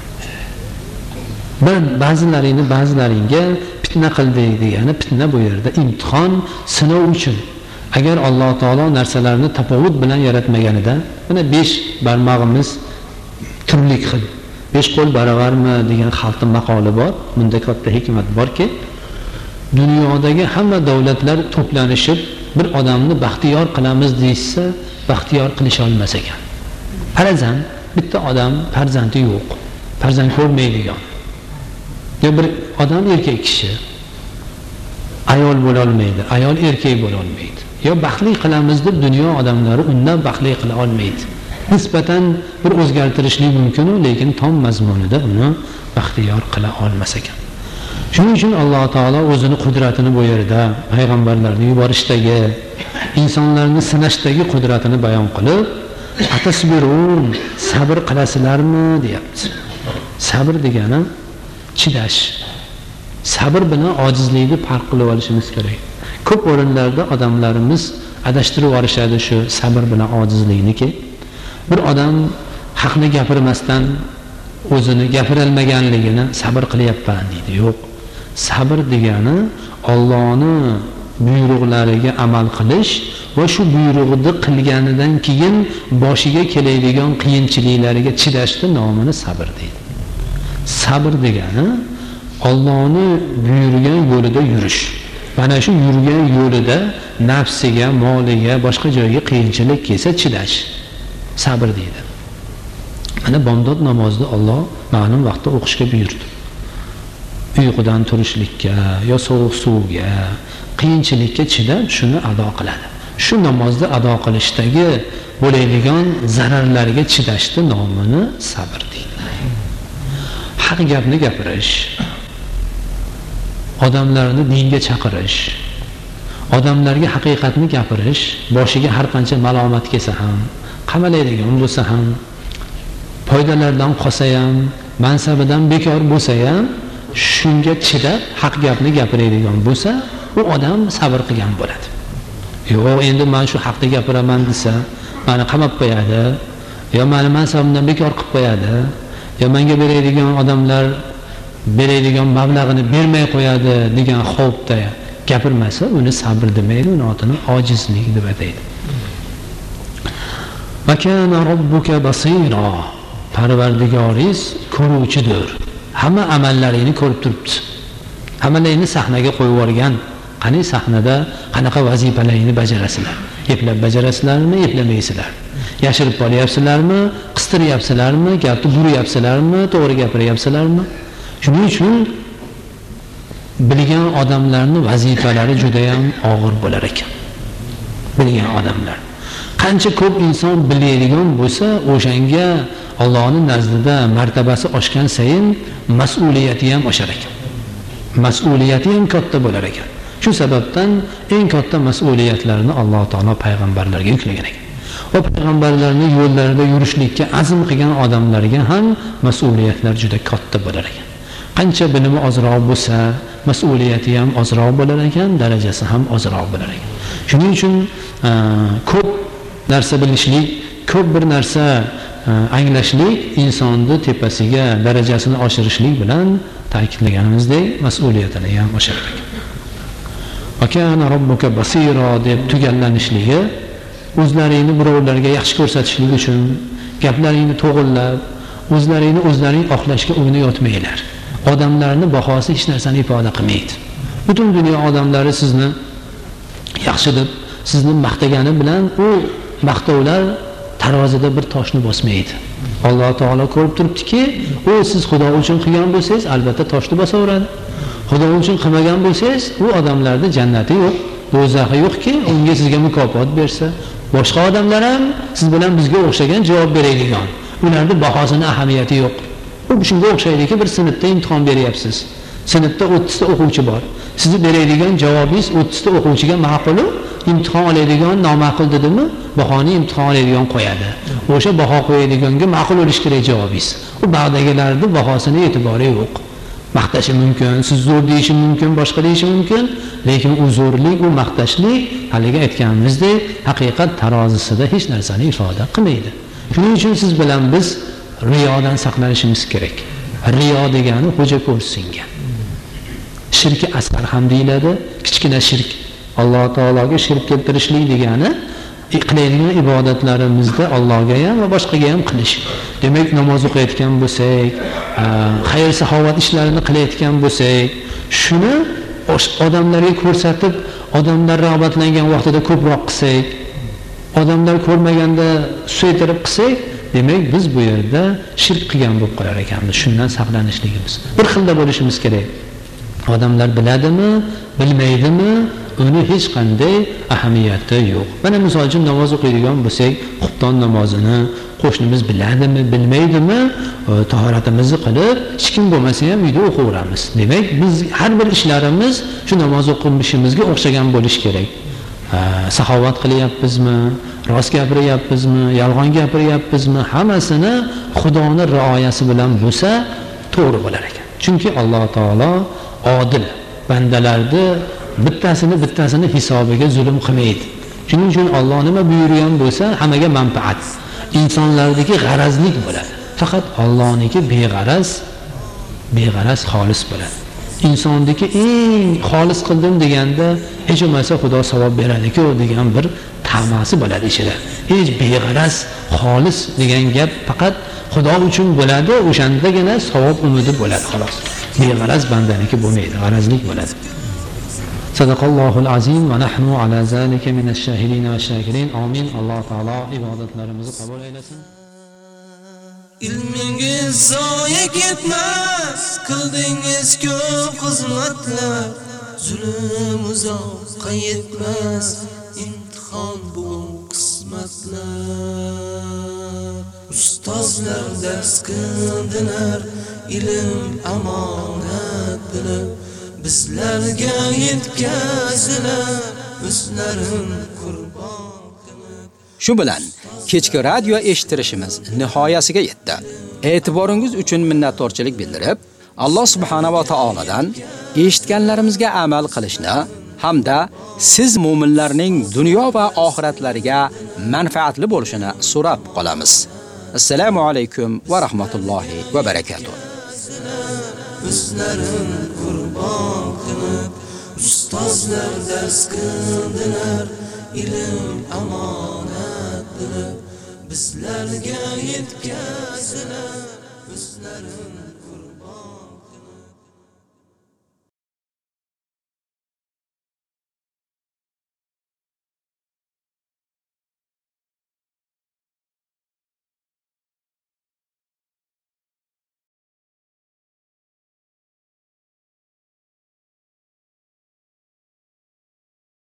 Ba'zilaringga fitna qildik degani fitna bu yerda imtihon, sinov uchun. Agar Alloh taolo narsalarni tafovut bilan yaratmaganida, mana 5 barmog'imiz turli xil, 5 qo'l baravarmi degan xalqning maqoli bor. Bunda katta hikmat borki, dunyodagi hamma davlatlar to'planishib bir odamni baxtiyor qilamiz deysa, baxtiyor qilisha olmas ekan. Farzand, bitta odam farzandi yo'q, farzand ko'rmaydigan. Ya bir odam erkak kishi ayol bo'la olmaydi, ayol erkak bo'la olmaydi. Yo baxtli qilamiz deb dunyo odamlari undan baxtli qila olmaydi. Nisbatan bir o'zgartirishlik mumkin, lekin tom mazmunida uni baxtiyor qila olmas ekan. Shuning uchun Alloh taolo o'zini qudratini bu yerda payg'ambarlarni yuborishdagi, insonlarni sinashdagi qudratini bayon qilib, atasbirun, sabr qilasizlarmi deyapti. Sabr degani chidash. Sabr bilan ojizlikni farq qilib olishimiz kerak. Ko'p o'rinlarda odamlarimiz adashtirib yorishadi shu sabr bilan ojizlikniki. Bir odam haqni gapirmasdan o'zini gapirolmaganligini sabr qilyapman deydi. Yo'q. Sabr degani Allohning buyruqlariga amal qilish va shu buyruqni qilganidan keyin boshiga keladigan qiyinchiliklarga chidashning nomini sabr deydi. Sabr degani Allohning buyurgan yo'lida yurish. Mana shu yurgan yo'lida nafsiga, moliga, boshqa joyga qiyinchilik kelsa chidash. Sabr deydi. Mana bomdod namozida Alloh ma'lum vaqtda o'qishga buyurdi. Uyqudan turishlikka, yo sovuq suvga, qiyinchilikka chidab shuni ado qiladi. Shu namozni ado qilishdagi bo'ladigan zararlarga chidashning nomini sabr deydi. Haq gapni gapirish, odamlarni dinga chaqirish, odamlarga haqiqatni gapirish, boshiga har qancha malomat kelsa ham, qamalaydigan bo'lsa ham, foydalardan qolsa ham, mansabidan bekor bo'lsa ham, shunga chidab haq gapni gapiradigan bo'lsa, u odam sabr qilgan bo'ladi. Yo'q, endi men shu haqni gapiraman desa, meni qamab qo'yadi, yo meni mansabimdan bekor qilib qo'yadi, yo menga beradigan odamlar beradigan mablag'ini bermay qo'yadi degan xavfda gapirmasa, uni sabr demaydi, uni otini ojizlik deb ataydi. Va kana robbuka basira. Parvardigoringiz ko'ruvchidir. Hamma amallaringni ko'rib turibdi. Hamalaringni sahnaga qo'yib yuborgan. Qani sahnada qanaqa vazifalarni bajarasizlar? Eplab bajarasizlarmi, eplamaysizlar? Yashirib qolyapsizlarmi, qistiryapsizlarmi, gapni buryapsizlarmi, to'g'ri gapiryapsizlarmi? Shuning uchun bilgan odamlarning vazifalari juda ham og'ir bo'lar ekan. Bilgan odamlar qancha ko'p inson biladigan bo'lsa, o'shanga Allohning nazdida martabasi oshgan sayin mas'uliyati ham oshar ekan. Mas'uliyati ham katta bo'lar ekan. Shu sababdan eng katta mas'uliyatlarni Alloh taolo payg'ambarlarga yuklagan ekan. Va payg'ambarlarning yo'llarida yurishlikka azm qilgan odamlarga ham mas'uliyatlar juda katta bo'lar ekan. Qancha bilimi ozroq bo'lsa, mas'uliyati ham ozroq bo'lar ekan, darajasi ham ozroq bo'lar ekan. Shuning uchun ko'p narsa bilishlik, ko'p bir narsa anglashlik insonni tepasiga darajasini oshirishlik bilan ta'kidlaganimizdek mas'uliyatini ham oshirar ekan. Va kana robbuka basira deb tugallanishligi o'zlaringni birovlarga yaxshi ko'rsatishlik uchun gaplaringni to'g'irlab, o'zlaring oqlashga o'ynayotmanglar. Odamlarning bahosi hech narsani ifoda qilmaydi. Butun dunyo odamlari sizni yaxshi deb, sizni maqtagani bilan u maqtovlar tarozida bir toshni bosmaydi. Alloh taolo ko'rib turibdiki, u siz Xudo uchun qilgan bo'lsangiz, albatta toshni bosaveradi. Xudo uchun qilmagan bo'lsangiz, u odamlarda jannati yo'q, do'zaxi yo'qki, unga sizga mukofot bersa, boshqa odamlar ham siz bilan bizga o'xshagan javob beradigan. Ularning bahosini ahamiyati yo'q. U shunga o'xshaydiki, bir sinfda imtihon beryapsiz. Sinfda 30 ta o'quvchi bor. Sizni beradigan javobingiz 30 ta o'quvchiga ma'qul, imtihon oladigan noma'qul dedimi, bahoni imtihon oladigan qo'yadi. O'sha baho qo'yadiganga ma'qul bo'lish kerak javobingiz. U ba'dagilarning bahosini e'tibori yo'q. Maqtashi mumkin, siz zo'r deyishi mumkin, boshqa deyishi mumkin, lekin u zo'rlik, u maqtashlik haliga aytganimizdek, haqiqat tarozisida hech narsani ifoda qilmaydi. Shuning uchun siz bilan biz riyodan saqlanishimiz kerak. Riyo degani xo'ja ko'rsingan. Shirki asgar ham deyiladi, kichkina shirk. Alloh taologa shirk keltirishlik degani qilayotgan ibodatlarimizda Allohga ham va boshqaga ham qilish. Demak, namoz o'qiyotgan bo'lsak, xayr saxovat ishlarini qilayotgan bo'lsak, shuni odamlarga ko'rsatib, odamlar rag'batlangan vaqtida ko'proq qilsak, odamlar ko'rmaganda susaytirib qilsak, demak biz bu yerda shirk qilgan bo'lib qolar ekanmiz. Shundan saqlanishligimiz. Bir xilda bo'lishimiz kerak. Odamlar biladimi, bilmaydimi, uni hech qanday ahamiyati yo'q. Mana misol uchun namoz o'qiydigan bo'lsak, xufton namozini qo'shnimiz biladimi, bilmaydimi, tahoratimizni qilib, hech kim bo'lmasa ham uyda o'qiyveramiz. Demak, biz har bir ishlarimiz shu namoz o'qishimizga o'xshagan bo'lish kerak. Saxovat qilyapmizmi, rost gapiryapmizmi, yolg'on gapiryapmizmi, hammasini Xudoning rioyasi bilan bo'lsa, to'g'ri bo'lar ekan. Chunki Alloh taolo odil, bandalarni bittasini hisobiga zulm qilmaydi. Shuning uchun Alloh nima buyurgan bo'lsa, hammaga manfaat. Insonlardagi g'arazlik bo'ladi. Faqat Allohniki beg'araz xolis bo'ladi. Insondagi eng xolis qildim deganda, hech bo'lmasa Xudo savob beradi-ku degan bir tamasi bo'ladi ichida. Hech beg'araz, xolis degan gap faqat Xudo uchun bo'ladi, o'shandagina savob umidi bo'ladi xolos. Beg'araz bandaniki bo'lmaydi, g'arazlik bo'ladi. Sadaqallohul azim va nahnu ala zalika minash shahidin va shakirin. Amin. Alloh taolo ibodatlarimizni qabul aylasin. Ilmingiz zoya ketmas, qildingiz ko'p xizmatlar, zulm uzoqqa yetmas, imtihon bu qismatlar. Ustozlar dars qildilar, ilm amonat bilib, bizlarga yetkazdilar, o'zlarin qurbon qilib. Shu bilan kechki radio eshittirishimiz nihoyasiga yetdi. E'tiboringiz uchun minnatdorchilik bildirib, Alloh subhanahu va taoladan eshitganlarimizga amal qilishni hamda siz mu'minlarning dunyo va oxiratlariga manfaatli bo'lishini so'rab qolamiz. Assalomu alaykum va rahmatullohi va barakatuh. O'zlarin qurbon qilib, ustozlar dars qildilar, ilm amonat bilib, bizlarga yetkazdilar, o'zlarin